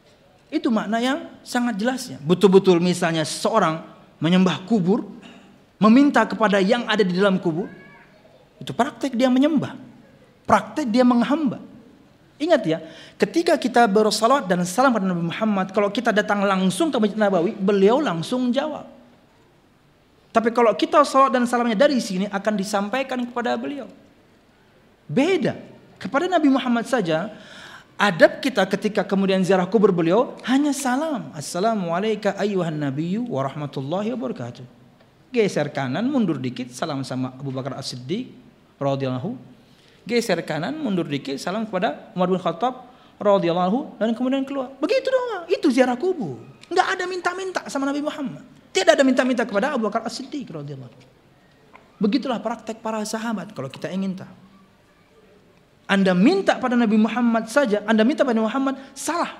A: Itu makna yang sangat jelasnya. Betul-betul misalnya seorang menyembah kubur, meminta kepada yang ada di dalam kubur, itu praktek dia menyembah, praktek dia menghamba. Ingat ya, ketika kita bersalawat dan salam kepada Nabi Muhammad, kalau kita datang langsung ke Masjid Nabawi, beliau langsung jawab. Tapi kalau kita salawat dan salamnya dari sini, akan disampaikan kepada beliau. Beda. Kepada Nabi Muhammad saja, adab kita ketika kemudian ziarah kubur beliau hanya salam. Assalamualaikum ayyuhan nabiyyu wa rahmatullahi wa barakatuh. Geser kanan, mundur dikit, salam sama Abu Bakar As-Siddiq radhiyallahu. Geser kanan, mundur dikit, salam kepada Umar bin Khattab radhiyallahu, dan kemudian keluar. Begitu doang. Itu ziarah kubur. Enggak ada minta-minta sama Nabi Muhammad. Tidak ada minta-minta kepada Abu Bakar As-Siddiq radhiyallahu. Begitulah praktek para sahabat kalau kita ingin tahu. Anda minta pada Nabi Muhammad saja, Anda minta pada Nabi Muhammad, salah.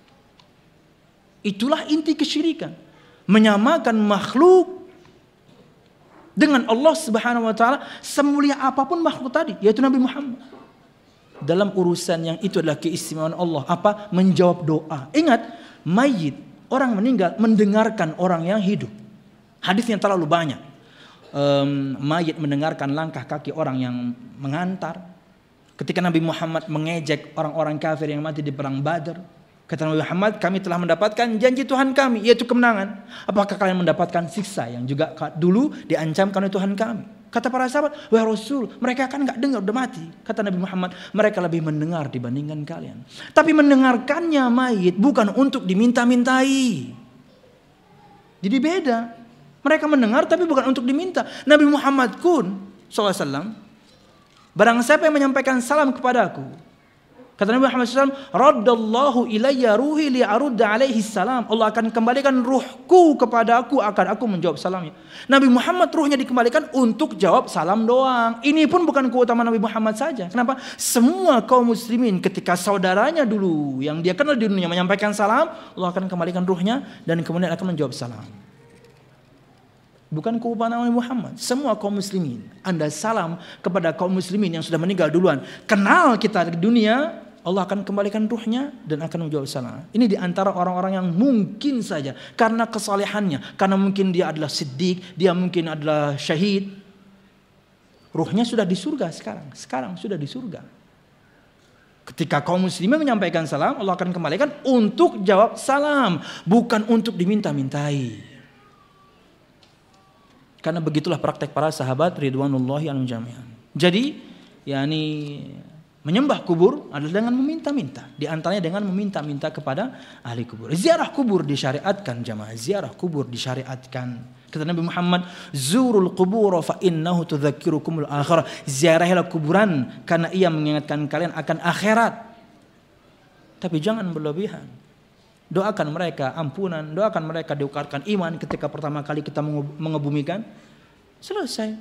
A: Itulah inti kesyirikan. Menyamakan makhluk dengan Allah Subhanahu wa taala, semulia apapun makhluk tadi, yaitu Nabi Muhammad. Dalam urusan yang itu adalah keistimewaan Allah, apa? Menjawab doa. Ingat, mayit, orang meninggal mendengarkan orang yang hidup. Hadisnya terlalu banyak. Um, mayit mendengarkan langkah kaki orang yang mengantar. Ketika Nabi Muhammad mengejek orang-orang kafir yang mati di perang Badar, kata Nabi Muhammad, kami telah mendapatkan janji Tuhan kami, yaitu kemenangan. Apakah kalian mendapatkan siksa yang juga dulu diancamkan oleh Tuhan kami? Kata para sahabat, wahai Rasul, mereka kan nggak dengar, udah mati. Kata Nabi Muhammad, mereka lebih mendengar dibandingkan kalian. Tapi mendengarkannya mayit bukan untuk diminta-mintai. Jadi beda. Mereka mendengar tapi bukan untuk diminta. Nabi Muhammad pun shallallahu alaihi wasallam, barang siapa yang menyampaikan salam kepadaku, kata Nabi Muhammad shallallahu alaihi wasallam, raddallahu ilayya ruhi li'arudda alaihi salam. Allah akan kembalikan ruhku kepadaku, akan aku menjawab salamnya. Nabi Muhammad ruhnya dikembalikan untuk jawab salam doang. Ini pun bukan keutamaan Nabi Muhammad saja. Kenapa? Semua kaum muslimin ketika saudaranya dulu yang dia kenal di dunia menyampaikan salam, Allah akan kembalikan ruhnya dan kemudian akan menjawab salam. Bukan keutamaan Nabi Muhammad. Semua kaum muslimin, Anda salam kepada kaum muslimin yang sudah meninggal duluan, kenal kita di dunia, Allah akan kembalikan ruhnya dan akan menjawab salam. Ini di antara orang-orang yang mungkin saja karena kesalehannya, karena mungkin dia adalah siddiq, dia mungkin adalah syahid, ruhnya sudah di surga sekarang. Sekarang sudah di surga. Ketika kaum muslimin menyampaikan salam, Allah akan kembalikan untuk jawab salam, bukan untuk diminta-mintai. Karena begitulah praktek para sahabat ridwanullahi alaihim jami'an. Jadi, yakni menyembah kubur adalah dengan meminta-minta. Di antaranya dengan meminta-minta kepada ahli kubur. Ziarah kubur disyariatkan jamaah. Ziarah kubur disyariatkan. Kata Nabi Muhammad, zurul qubur fa innahu tudzakirukumul akhirah. Ziarahilah kuburan karena ia mengingatkan kalian akan akhirat. Tapi jangan berlebihan. Doakan mereka ampunan, doakan mereka diukarkan iman ketika pertama kali kita mengebumikan. Selesai.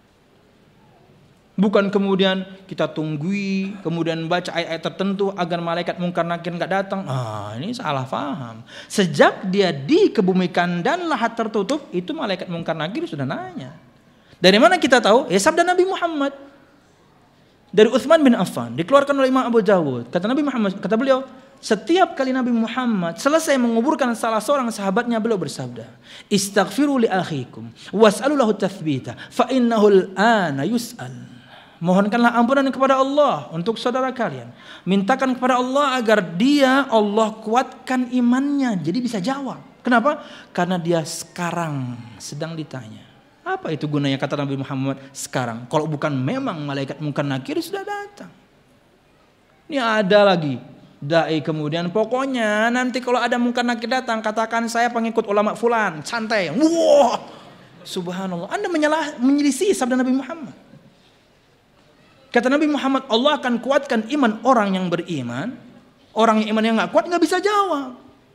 A: Bukan kemudian kita tunggui, kemudian baca ayat-ayat tertentu agar malaikat mungkar nakir nggak datang. Ah, ini salah paham. Sejak dia dikebumikan dan lahat tertutup, itu malaikat mungkar nakir sudah nanya. Dari mana kita tahu? Ya sabda Nabi Muhammad. Dari Utsman bin Affan, dikeluarkan oleh Imam Abu Dawud. Kata Nabi Muhammad, kata beliau, setiap kali Nabi Muhammad selesai menguburkan salah seorang sahabatnya, beliau bersabda, istaghfiru li akhikum was'alu lahu tathbita fa innahu al-ana yus'al. Mohonkanlah ampunan kepada Allah untuk saudara kalian. Mintakan kepada Allah agar dia, Allah kuatkan imannya, jadi bisa jawab. Kenapa? Karena dia sekarang sedang ditanya. Apa itu gunanya, kata Nabi Muhammad, sekarang? Kalau bukan memang malaikat mungkar nakir sudah datang. Ini ada lagi dai kemudian, pokoknya nanti kalau ada mungkar nakir datang, katakan saya pengikut ulama fulan, santai. Wah, subhanallah, Anda menyalah, menyelisih sabda Nabi Muhammad. Kata Nabi Muhammad, Allah akan kuatkan iman orang yang beriman. Orang yang imannya nggak kuat nggak bisa jawab.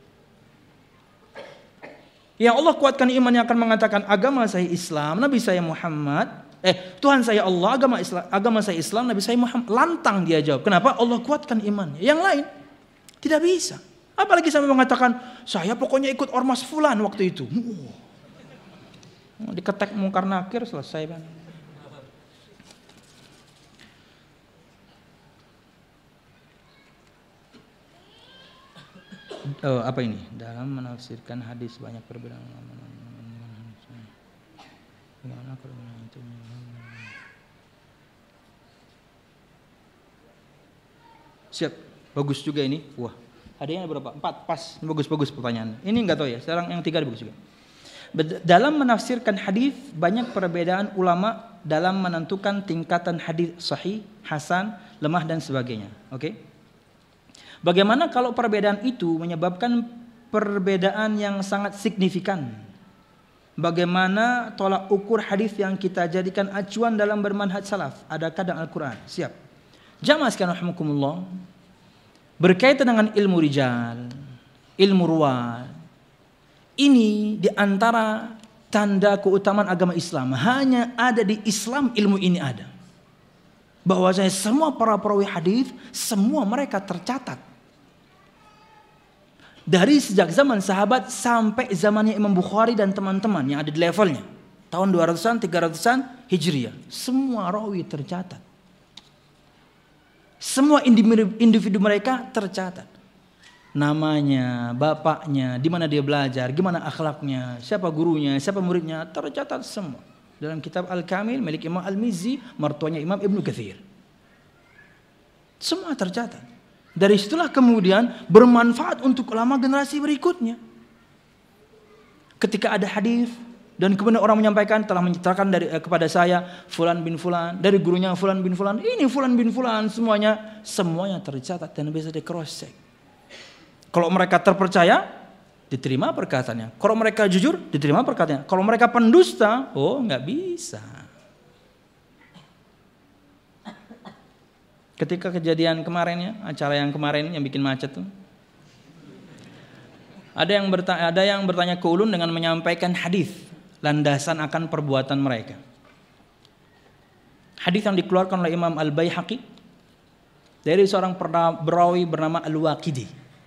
A: Yang Allah kuatkan imannya akan mengatakan, agama saya Islam, Nabi saya Muhammad. Eh, Tuhan saya Allah, agama Islam, agama saya Islam, Nabi saya Muhammad. Lantang dia jawab. Kenapa? Allah kuatkan imannya. Yang lain tidak bisa. Apalagi sampai mengatakan, saya pokoknya ikut ormas fulan waktu itu. Oh, diketek mungkar nakir, selesai kan. Oh, apa ini? Dalam menafsirkan hadis banyak perbedaan. Siap, bagus juga ini. Wah, hadiahnya berapa? Empat, pas, bagus-bagus pertanyaan. Ini nggak tahu ya. Sekarang yang tiga bagus juga. Dalam menafsirkan hadis banyak perbedaan ulama dalam menentukan tingkatan hadis sahih, hasan, lemah dan sebagainya. Oke? Okay? Bagaimana kalau perbedaan itu menyebabkan perbedaan yang sangat signifikan? Bagaimana tolak ukur hadis yang kita jadikan acuan dalam bermanhaj salaf? Adakah dalam Al-Quran? Siap. Jamaah sekalian rahimakumullah, berkaitan dengan ilmu rijal, ilmu ruwat, ini diantara tanda keutamaan agama Islam. Hanya ada di Islam ilmu ini ada. Bahwasanya semua para perawi hadis, semua mereka tercatat. Dari sejak zaman sahabat sampai zamannya Imam Bukhari dan teman-teman yang ada di levelnya. Tahun dua ratusan, tiga ratusan Hijriah. Semua rawi tercatat. Semua individu mereka tercatat. Namanya, bapaknya, di mana dia belajar, gimana akhlaknya, siapa gurunya, siapa muridnya, tercatat semua. Dalam kitab Al-Kamil milik Imam Al-Mizzi, martuanya Imam Ibnu Katsir. Semua tercatat. Dari situlah kemudian bermanfaat untuk ulama generasi berikutnya. Ketika ada hadis dan kemudian orang menyampaikan telah menceritakan dari eh, kepada saya fulan bin fulan, dari gurunya fulan bin fulan, ini fulan bin fulan, semuanya semuanya tercatat dan bisa di cross check. Kalau mereka terpercaya, diterima perkataannya. Kalau mereka jujur, diterima perkataannya. Kalau mereka pendusta, oh nggak bisa. Ketika kejadian kemarinnya, acara yang kemarin yang bikin macet tuh, ada yang bertanya, ada yang bertanya ke ulun dengan menyampaikan hadis landasan akan perbuatan mereka. Hadis yang dikeluarkan oleh Imam Al-Baihaqi dari seorang perawi bernama Al-Waqidi.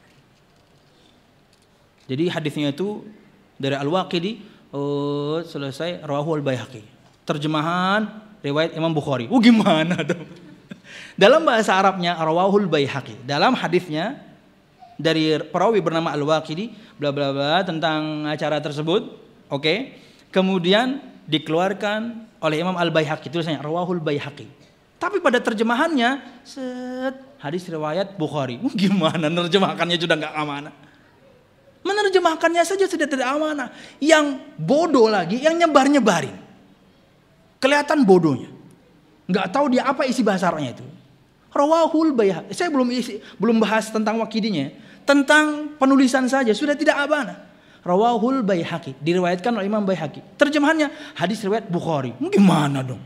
A: Jadi hadisnya itu dari Al-Waqidi, oh, selesai rawahu Al-Baihaqi. Terjemahan riwayat Imam Bukhari. Oh gimana dong? Dalam bahasa Arabnya rawahu Al-Baihaqi. Dalam hadisnya dari perawi bernama Al-Waqidi bla bla bla tentang acara tersebut. Oke. Okay. Kemudian dikeluarkan oleh Imam Al-Baihaqi, tulisannya rawahul Baihaqi. Tapi pada terjemahannya set hadis riwayat Bukhari. Oh, gimana menerjemahkannya sudah enggak amanah. Menerjemahkannya saja sudah tidak amanah. Yang bodoh lagi yang nyebar-nyebarin. Kelihatan bodohnya. Enggak tahu dia apa isi bahasa Arabnya itu. Rawahul Baihaqi. Saya belum isi, belum bahas tentang wakidinya, tentang penulisan saja sudah tidak amanah. Rawahul Baihaqi, diriwayatkan oleh Imam Baihaqi. Terjemahannya hadis riwayat Bukhari. Gimana dong?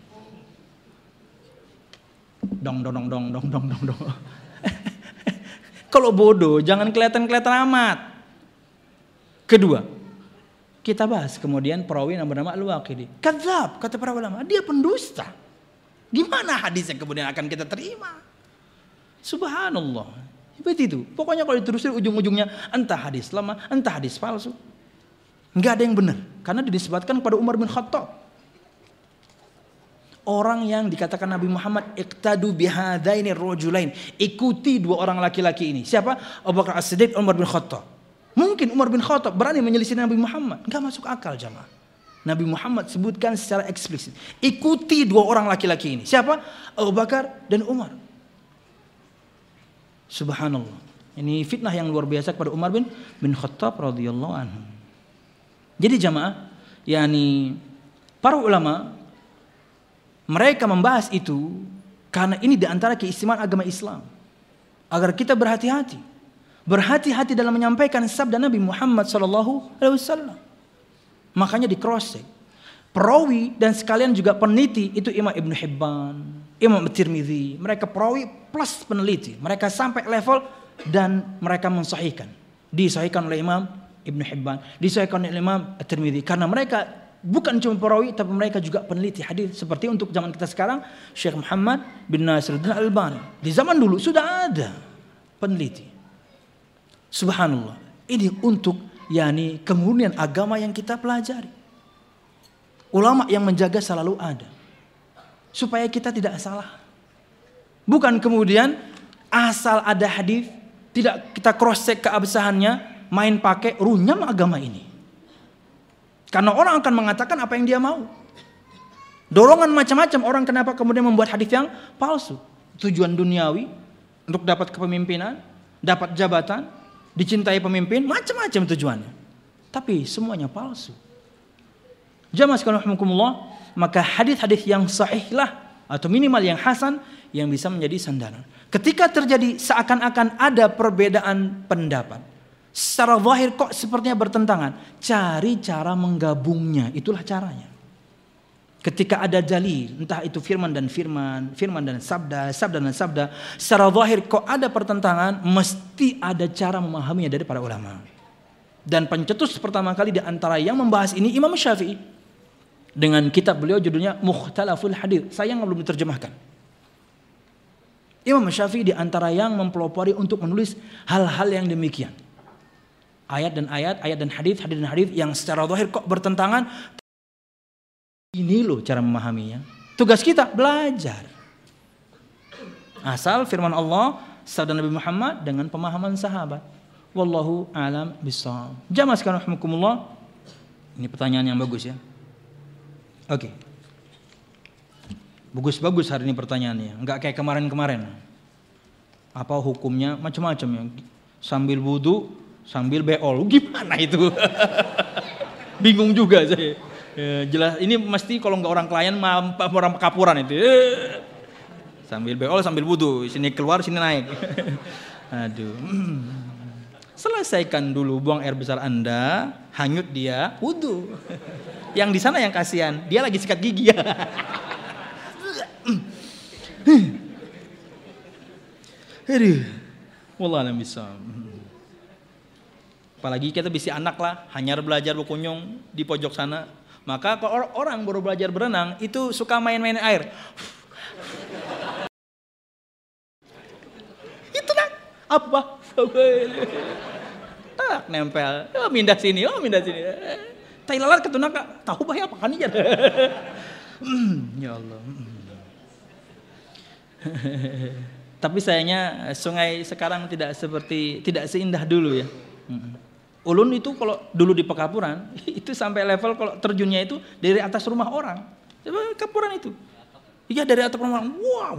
A: Dong dong dong dong dong dong dong dong. Kalau bodoh jangan kelihatan-kelihatan amat. Kedua, kita bahas kemudian perawi yang bernama Al-Waqidi. Kadzab kata para ulama, dia pendusta. Gimana hadisnya kemudian akan kita terima? Subhanallah. Seperti itu. Pokoknya kalau diterusin ujung-ujungnya entah hadis lemah, entah hadis palsu. Enggak ada yang benar. Karena dinisbatkan kepada Umar bin Khattab. Orang yang dikatakan Nabi Muhammad iqtadu bihadaini rajulain. Ikuti dua orang laki-laki ini. Siapa? Abu Bakar As-Siddiq, Umar bin Khattab. Mungkin Umar bin Khattab berani menyelisih Nabi Muhammad. Enggak masuk akal jamaah. Nabi Muhammad sebutkan secara eksplisit. Ikuti dua orang laki-laki ini. Siapa? Abu Bakar dan Umar. Subhanallah. Ini fitnah yang luar biasa kepada Umar bin bin Khattab radhiyallahu anhu. Jadi jamaah, yakni para ulama mereka membahas itu karena ini di antara keistimewaan agama Islam. Agar kita berhati-hati. Berhati-hati dalam menyampaikan sabda Nabi Muhammad sallallahu alaihi wasallam. Makanya di cross check. Perawi dan sekalian juga peneliti itu Imam Ibnu Hibban, Imam At-Tirmidzi, mereka perawi plus peneliti. Mereka sampai level dan mereka mensahihkan. Disahihkan oleh Imam Ibnu Hibban, disahihkan oleh Imam At-Tirmidzi karena mereka bukan cuma perawi tapi mereka juga peneliti hadis. Seperti untuk zaman kita sekarang Syekh Muhammad bin Nasiruddin Al-Albani. Di zaman dulu sudah ada peneliti. Subhanallah. Ini untuk yakni kemurnian agama yang kita pelajari. Ulama yang menjaga selalu ada. Supaya kita tidak salah. Bukan kemudian asal ada hadis Tidak kita cross check keabsahannya, main pakai runyam agama ini. Karena orang akan mengatakan apa yang dia mau. Dorongan macam-macam orang kenapa kemudian membuat hadis yang palsu. Tujuan duniawi untuk dapat kepemimpinan, dapat jabatan, dicintai pemimpin, macam-macam tujuannya. Tapi semuanya palsu. Jamaah sekalian rahimakumullah, maka hadis-hadis yang sahihlah atau minimal yang hasan yang bisa menjadi sandaran. Ketika terjadi seakan-akan ada perbedaan pendapat, secara zahir kok sepertinya bertentangan, cari cara menggabungnya, itulah caranya. Ketika ada dalil, entah itu firman dan firman, firman dan sabda, sabda dan sabda, secara zahir kok ada pertentangan, mesti ada cara memahaminya dari para ulama. Dan pencetus pertama kali di antara yang membahas ini Imam Syafi'i dengan kitab beliau judulnya Mukhtalaful Hadits, sayang belum diterjemahkan. Imam Syafi'i di antara yang mempelopori untuk menulis hal-hal yang demikian. Ayat dan ayat, ayat dan hadis, hadis dan hadis yang secara zahir kok bertentangan. Ini loh cara memahaminya. Tugas kita belajar. Asal firman Allah, sabda Nabi Muhammad dengan pemahaman sahabat. Wallahu a'lam bishawab. Jamaah sekalian rahimakumullah. Ini pertanyaan yang bagus ya. Oke. Okay. Bagus-bagus hari ini pertanyaannya, enggak kayak kemarin-kemarin. Apa hukumnya macam-macam ya. Sambil wudu, sambil beol. Gimana itu? Bingung juga saya. Ya, jelas ini mesti kalau enggak orang klien orang kapuran itu. Sambil beol, sambil wudu, sini keluar, sini naik. Aduh. Selesaikan dulu buang air besar Anda, hanyut dia, wudu. Yang di sana yang kasihan, dia lagi sikat gigi ya. Aduh, wallah alam bisawab. Apalagi kita bisi anak lah, hanya belajar berkunjung di pojok sana. Maka kalau orang baru belajar berenang itu suka main-main air. Itu nak apa? Tak nempel, oh, mindah sini, oh mindah sini. Tai lalat ketunak tahu bahaya apa kan ya? Ya Allah. Tapi sayangnya sungai sekarang tidak seperti tidak seindah dulu ya. Ulun itu kalau dulu di Pekapuran itu sampai level kalau terjunnya itu dari atas rumah orang. Kapuran itu. Iya dari atas rumah orang. Wow.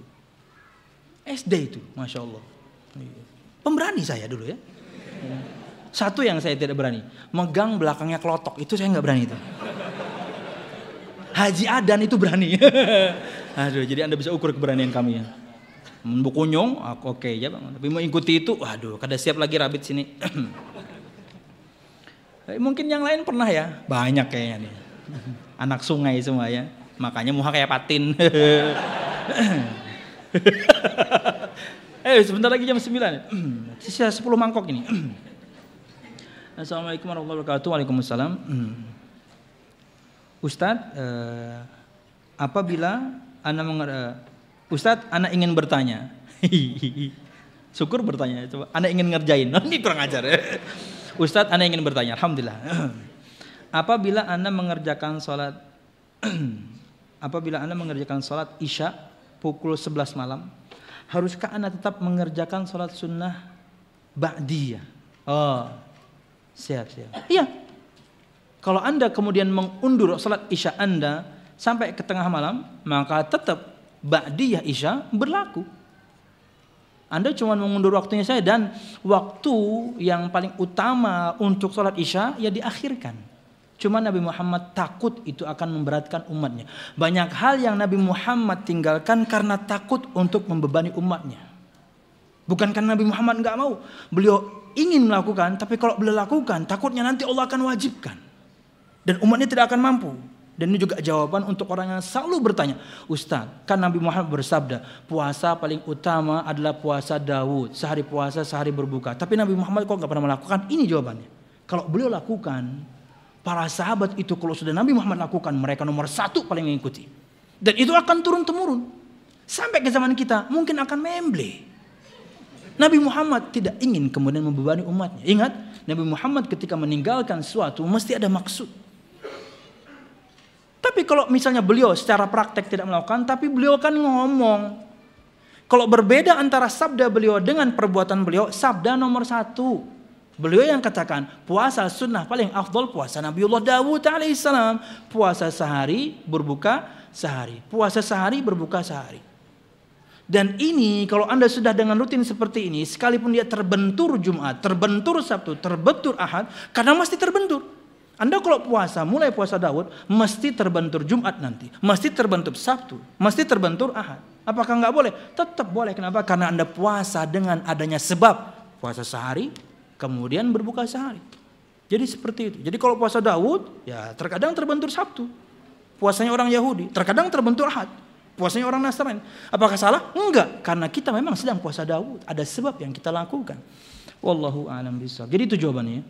A: S D itu, masya Allah. Pemberani saya dulu ya. Satu yang saya tidak berani, megang belakangnya kelotok itu saya nggak berani itu. Haji Adan itu berani. Aduh, jadi Anda bisa ukur keberanian kami ya. Membukunyong, oke okay, ya bang. Tapi mau ikuti itu, waduh, kada siap lagi rabit sini. Mungkin yang lain pernah ya, banyak kayaknya nih. Anak sungai semua ya, makanya muha kayak patin. Eh, sebentar lagi jam sembilan. Sisa sepuluh mangkok ini. Assalamualaikum warahmatullahi wabarakatuh. Waalaikumsalam. Ustadz, eh, apabila Anda mengerti, Ustadz, Anda ingin bertanya. Syukur bertanya. Coba, Anda ingin ngerjain. Ini kurang ajar. Ustadz, Anda ingin bertanya. Alhamdulillah. Apabila Anda mengerjakan sholat, apabila Anda mengerjakan sholat Isya pukul sebelas malam, haruskah Anda tetap mengerjakan sholat sunnah ba'diyah? Oh, siap siap. Iya. Kalau Anda kemudian mengundur sholat Isya Anda sampai ke tengah malam, maka tetap ba'diyah Isya berlaku. Anda cuma mengundur waktunya saja, dan waktu yang paling utama untuk sholat Isya ya diakhirkan. Cuma Nabi Muhammad takut itu akan memberatkan umatnya. Banyak hal yang Nabi Muhammad tinggalkan karena takut untuk membebani umatnya. Bukan karena Nabi Muhammad nggak mau. Beliau ingin melakukan, tapi kalau beliau lakukan, takutnya nanti Allah akan wajibkan. Dan umatnya tidak akan mampu. Dan ini juga jawaban untuk orang yang selalu bertanya, Ustaz, kan Nabi Muhammad bersabda, puasa paling utama adalah puasa Daud. Sehari puasa, sehari berbuka. Tapi Nabi Muhammad kok nggak pernah melakukan? Ini jawabannya. Kalau beliau lakukan, para sahabat itu kalau sudah Nabi Muhammad lakukan, mereka nomor satu paling mengikuti. Dan itu akan turun-temurun. Sampai ke zaman kita, mungkin akan memble. Nabi Muhammad tidak ingin kemudian membebani umatnya. Ingat, Nabi Muhammad ketika meninggalkan sesuatu, mesti ada maksud. Tapi kalau misalnya beliau secara praktek tidak melakukan, tapi beliau kan ngomong. Kalau berbeda antara sabda beliau dengan perbuatan beliau, sabda nomor satu. Beliau yang katakan puasa sunnah paling afdol puasa Nabiullah Dawud alaihissalam. Puasa sehari, berbuka sehari. Puasa sehari, berbuka sehari. Dan ini kalau Anda sudah dengan rutin seperti ini, sekalipun dia terbentur Jumat, terbentur Sabtu, terbentur Ahad, kadang mesti terbentur. Anda kalau puasa, mulai puasa Daud, mesti terbentur Jumat nanti, mesti terbentur Sabtu, mesti terbentur Ahad. Apakah nggak boleh? Tetap boleh. Kenapa? Karena Anda puasa dengan adanya sebab. Puasa sehari, kemudian berbuka sehari. Jadi seperti itu. Jadi kalau puasa Daud, ya terkadang terbentur Sabtu. Puasanya orang Yahudi, terkadang terbentur Ahad. Puasanya orang Nasrani. Apakah salah? Enggak, karena kita memang sedang puasa Daud. Ada sebab yang kita lakukan. Wallahu a'lam bishawab. Jadi itu jawabannya.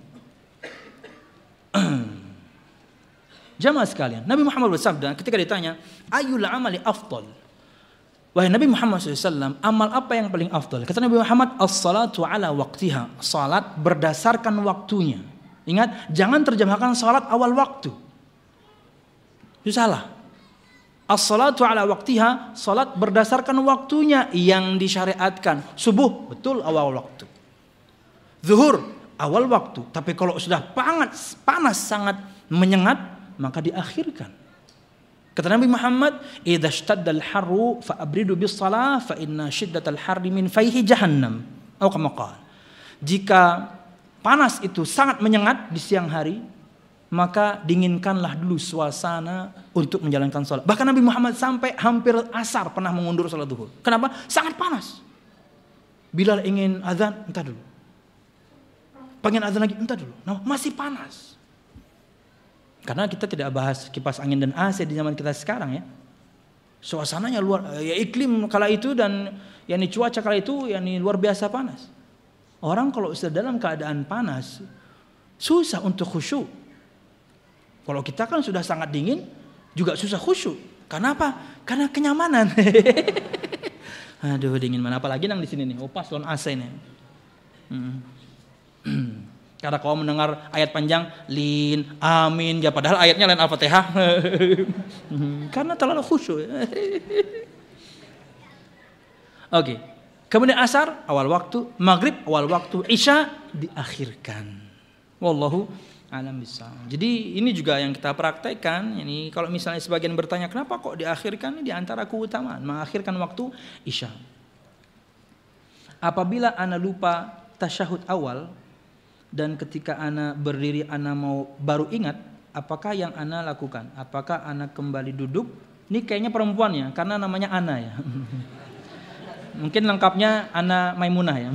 A: Jamaah sekalian, Nabi Muhammad bersabda ketika ditanya, "Ayyul amali afdal?" Wahai Nabi Muhammad shallallahu alaihi wasallam, amal apa yang paling afdal? Kata Nabi Muhammad, "As-salatu ala waqtiha." Salat berdasarkan waktunya. Ingat, jangan terjemahkan salat awal waktu. Itu salah. As-salatu ala waqtiha, salat berdasarkan waktunya yang disyariatkan. Subuh, betul awal waktu. Zuhur, awal waktu. Tapi kalau sudah panas, panas sangat menyengat, maka diakhirkan. Kata Nabi Muhammad, "Idza ishtadda al-harru fa abridu bis-shalah fa inna shiddatal harri min fayhi jahannam." Atau kama qala. Jika panas itu sangat menyengat di siang hari, maka dinginkanlah dulu suasana untuk menjalankan sholat. Bahkan Nabi Muhammad sampai hampir asar pernah mengundur sholat zuhur. Kenapa? Sangat panas. Bilal ingin azan, entah dulu. Pengen azan lagi, entah dulu. Nah, masih panas. Karena kita tidak bahas kipas angin dan A C di zaman kita sekarang ya. Suasananya luar, ya iklim kala itu dan yakni cuaca kala itu yakni luar biasa panas. Orang kalau sudah dalam keadaan panas, susah untuk khusyuk. Kalau kita kan sudah sangat dingin, juga susah khusyuk. Karena apa? Karena kenyamanan. Aduh dingin mana, apalagi yang di sini nih, oh pas lawan A C nih. Hmm. Karena kau mendengar ayat panjang, lin, amin, ya padahal ayatnya lain Al-Fatihah. Karena terlalu khusyuk. Oke. Kemudian asar awal waktu, maghrib awal waktu, isya diakhirkan. Wallahu alam bisawab. Jadi ini juga yang kita praktekkan. Ini kalau misalnya sebagian bertanya kenapa kok diakhirkan, ini di antara keutamaan mengakhirkan waktu isya. Apabila ana lupa tasyahud awal dan ketika ana berdiri ana mau baru ingat, apakah yang ana lakukan? Apakah ana kembali duduk? Ini kayaknya perempuannya karena namanya Ana ya. Mungkin lengkapnya Ana Maimunah ya.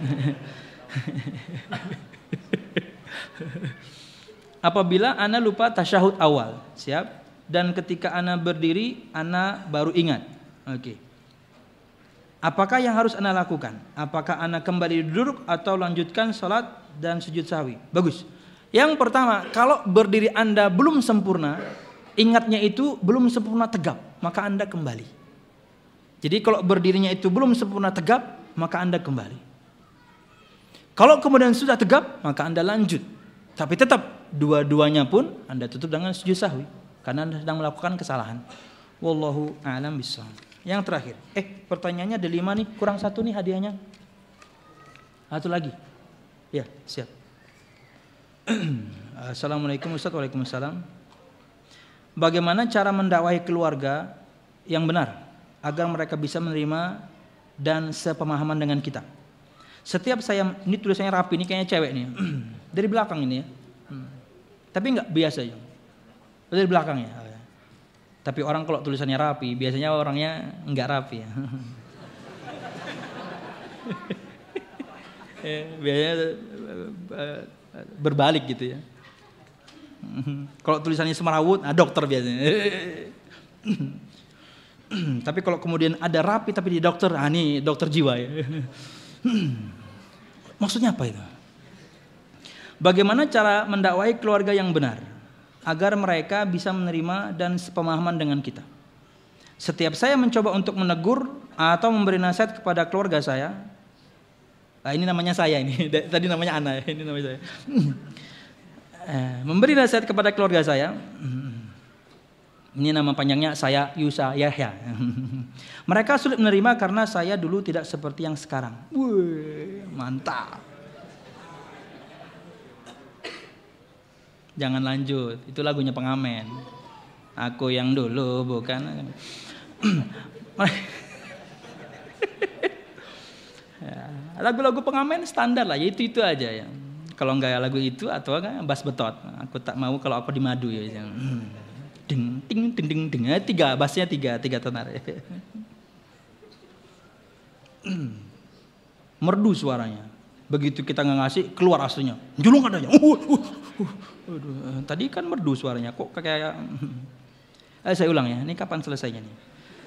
A: Apabila ana lupa tasyahud awal, siap? Dan ketika ana berdiri, ana baru ingat. Oke. Apakah yang harus ana lakukan? Apakah ana kembali duduk atau lanjutkan salat dan sujud sahwi? Bagus. Yang pertama, kalau berdiri anda belum sempurna, ingatnya itu belum sempurna tegap, maka anda kembali. Jadi kalau berdirinya itu belum sempurna tegap, maka anda kembali. Kalau kemudian sudah tegap, maka anda lanjut. Tapi tetap dua-duanya pun anda tutup dengan sujud sahwi karena anda sedang melakukan kesalahan. Wallahu a'lam bishawab. Yang terakhir, eh pertanyaannya ada lima nih, kurang satu nih hadiahnya. Satu lagi. Ya, siap. Assalamualaikum Ustaz. Waalaikumsalam. Bagaimana cara mendakwahi keluarga yang benar agar mereka bisa menerima dan sepemahaman dengan kita? Setiap saya, ini tulisannya rapi, ini kayaknya cewek nih. Dari belakang ini ya. Hmm. Tapi enggak biasa ya. Dari belakang ya. Tapi orang kalau tulisannya rapi, biasanya orangnya enggak rapi ya. Biasanya berbalik gitu ya. Kalau tulisannya semrawut, nah dokter biasanya. Tapi kalau kemudian ada rapi tapi di dokter, ah ini dokter jiwa ya. Maksudnya apa itu? Bagaimana cara mendakwahi keluarga yang benar agar mereka bisa menerima dan sepemahaman dengan kita? Setiap saya mencoba untuk menegur atau memberi nasihat kepada keluarga saya, nah ini namanya saya ini, tadi namanya Ana, ini namanya saya. Memberi nasihat kepada keluarga saya, Ini nama panjangnya saya Yusa Yahya. Mereka sulit menerima karena saya dulu tidak seperti yang sekarang. Wih, mantap. Jangan lanjut, itu lagunya Pengamen. Aku yang dulu bukan. Ya, lagu-lagu Pengamen standar lah, ya itu-itu aja ya. Kalau enggak lagu itu atau kan Bas Betot. Aku tak mau kalau aku di madu ya. Ding ding ding ding ding. Tiga bassnya tiga, tiga tenar. Merdu suaranya. Begitu kita nggak ngasih keluar aslinya. Julung adanya. Uh, uh, uh. Aduh, tadi kan merdu suaranya. Kok kayak eh, saya ulang ya. Ini kapan selesainya nih?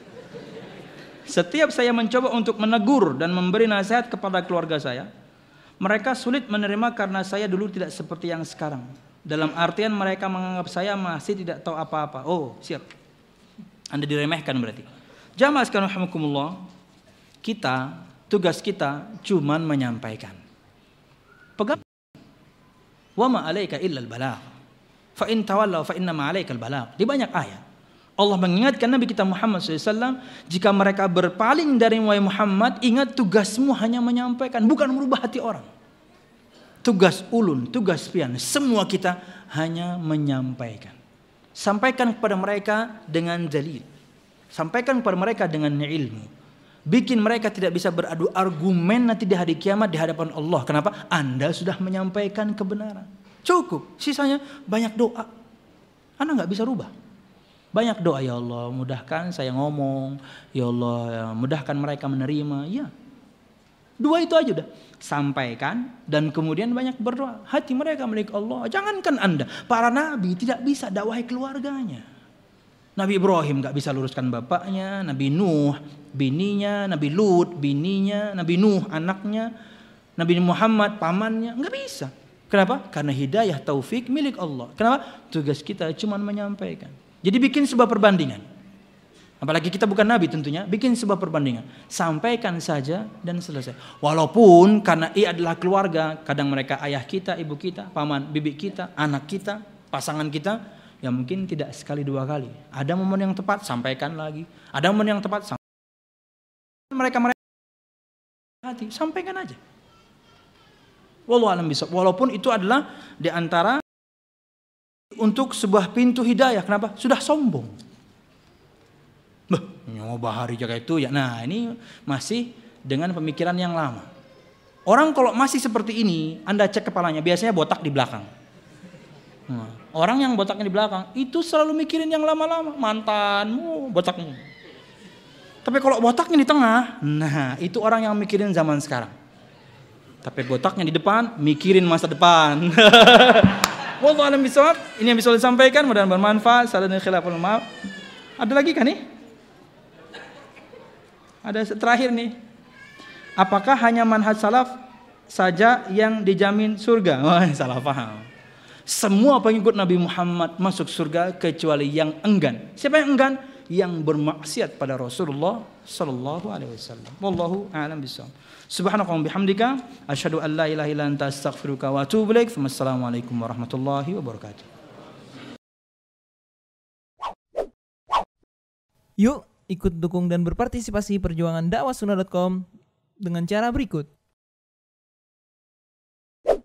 A: Setiap saya mencoba untuk menegur dan memberi nasihat kepada keluarga saya, mereka sulit menerima karena saya dulu tidak seperti yang sekarang. Dalam artian mereka menganggap saya masih tidak tahu apa-apa. Oh, siap. Anda diremehkan berarti. Jamaah sekalian rahimakumullah, kita, tugas kita cuman menyampaikan. Pegang. Wa ma 'alaika illal balagh. Fa in tawallaw fa inna ma 'alaikal balagh. Di banyak ayat Allah mengingatkan Nabi kita Muhammad shallallahu alaihi wasallam, jika mereka berpaling dari wahai Muhammad, ingat tugasmu hanya menyampaikan, bukan merubah hati orang. Tugas ulun, tugas pian, semua kita hanya menyampaikan. Sampaikan kepada mereka dengan dalil. Sampaikan kepada mereka dengan ilmu. Bikin mereka tidak bisa beradu argumen nanti di hari kiamat di hadapan Allah. Kenapa? Anda sudah menyampaikan kebenaran. Cukup, sisanya banyak doa. Anda nggak bisa rubah. Banyak doa, ya Allah mudahkan saya ngomong, ya Allah ya, mudahkan mereka menerima. Ya, dua itu aja udah. Sampaikan dan kemudian banyak berdoa. Hati mereka milik Allah. Jangankan Anda, para nabi tidak bisa dakwahi keluarganya. Nabi Ibrahim gak bisa luruskan bapaknya, Nabi Nuh bininya, Nabi Lut bininya, Nabi Nuh anaknya, Nabi Muhammad pamannya, gak bisa. Kenapa? Karena hidayah taufik milik Allah. Kenapa? Tugas kita cuma menyampaikan. Jadi bikin sebuah perbandingan. Apalagi kita bukan nabi tentunya, bikin sebuah perbandingan. Sampaikan saja dan selesai. Walaupun karena ia adalah keluarga, kadang mereka ayah kita, ibu kita, paman, bibi kita, anak kita, pasangan kita, ya mungkin tidak sekali dua kali. Ada momen yang tepat, sampaikan lagi. Ada momen yang tepat, sampaikan. Mereka mereka hati, sampaikan aja. Wallahu a'lam bishawab. Walaupun itu adalah di antara untuk sebuah pintu hidayah. Kenapa? Sudah sombong. Bah, nyoba hari jaga itu ya. Nah, ini masih dengan pemikiran yang lama. Orang kalau masih seperti ini, Anda cek kepalanya, biasanya botak di belakang. Nah, orang yang botaknya di belakang itu selalu mikirin yang lama-lama, mantanmu, botakmu. Tapi kalau botaknya di tengah, nah itu orang yang mikirin zaman sekarang. Tapi botaknya di depan, mikirin masa depan. Wallahu a'lam bishawab. Ini yang bisa disampaikan, mudah-mudahan bermanfaat. Salah dan khilaful maaf. Ada lagi kan nih? Ada terakhir nih. Apakah hanya manhaj salaf saja yang dijamin surga? Wah, salah paham. Semua pengikut Nabi Muhammad masuk surga kecuali yang enggan. Siapa yang enggan? Yang bermaksiat pada Rasulullah sallallahu alaihi wasallam. Wallahu a'lam bishawab. Subhanakallahumma bihamdika asyhadu an la ilaha illa anta astaghfiruka wa atubu ilaik. Wassalamualaikum warahmatullahi wabarakatuh.
B: Yuk ikut dukung dan berpartisipasi perjuangan dakwah sunnah dot com dengan cara berikut.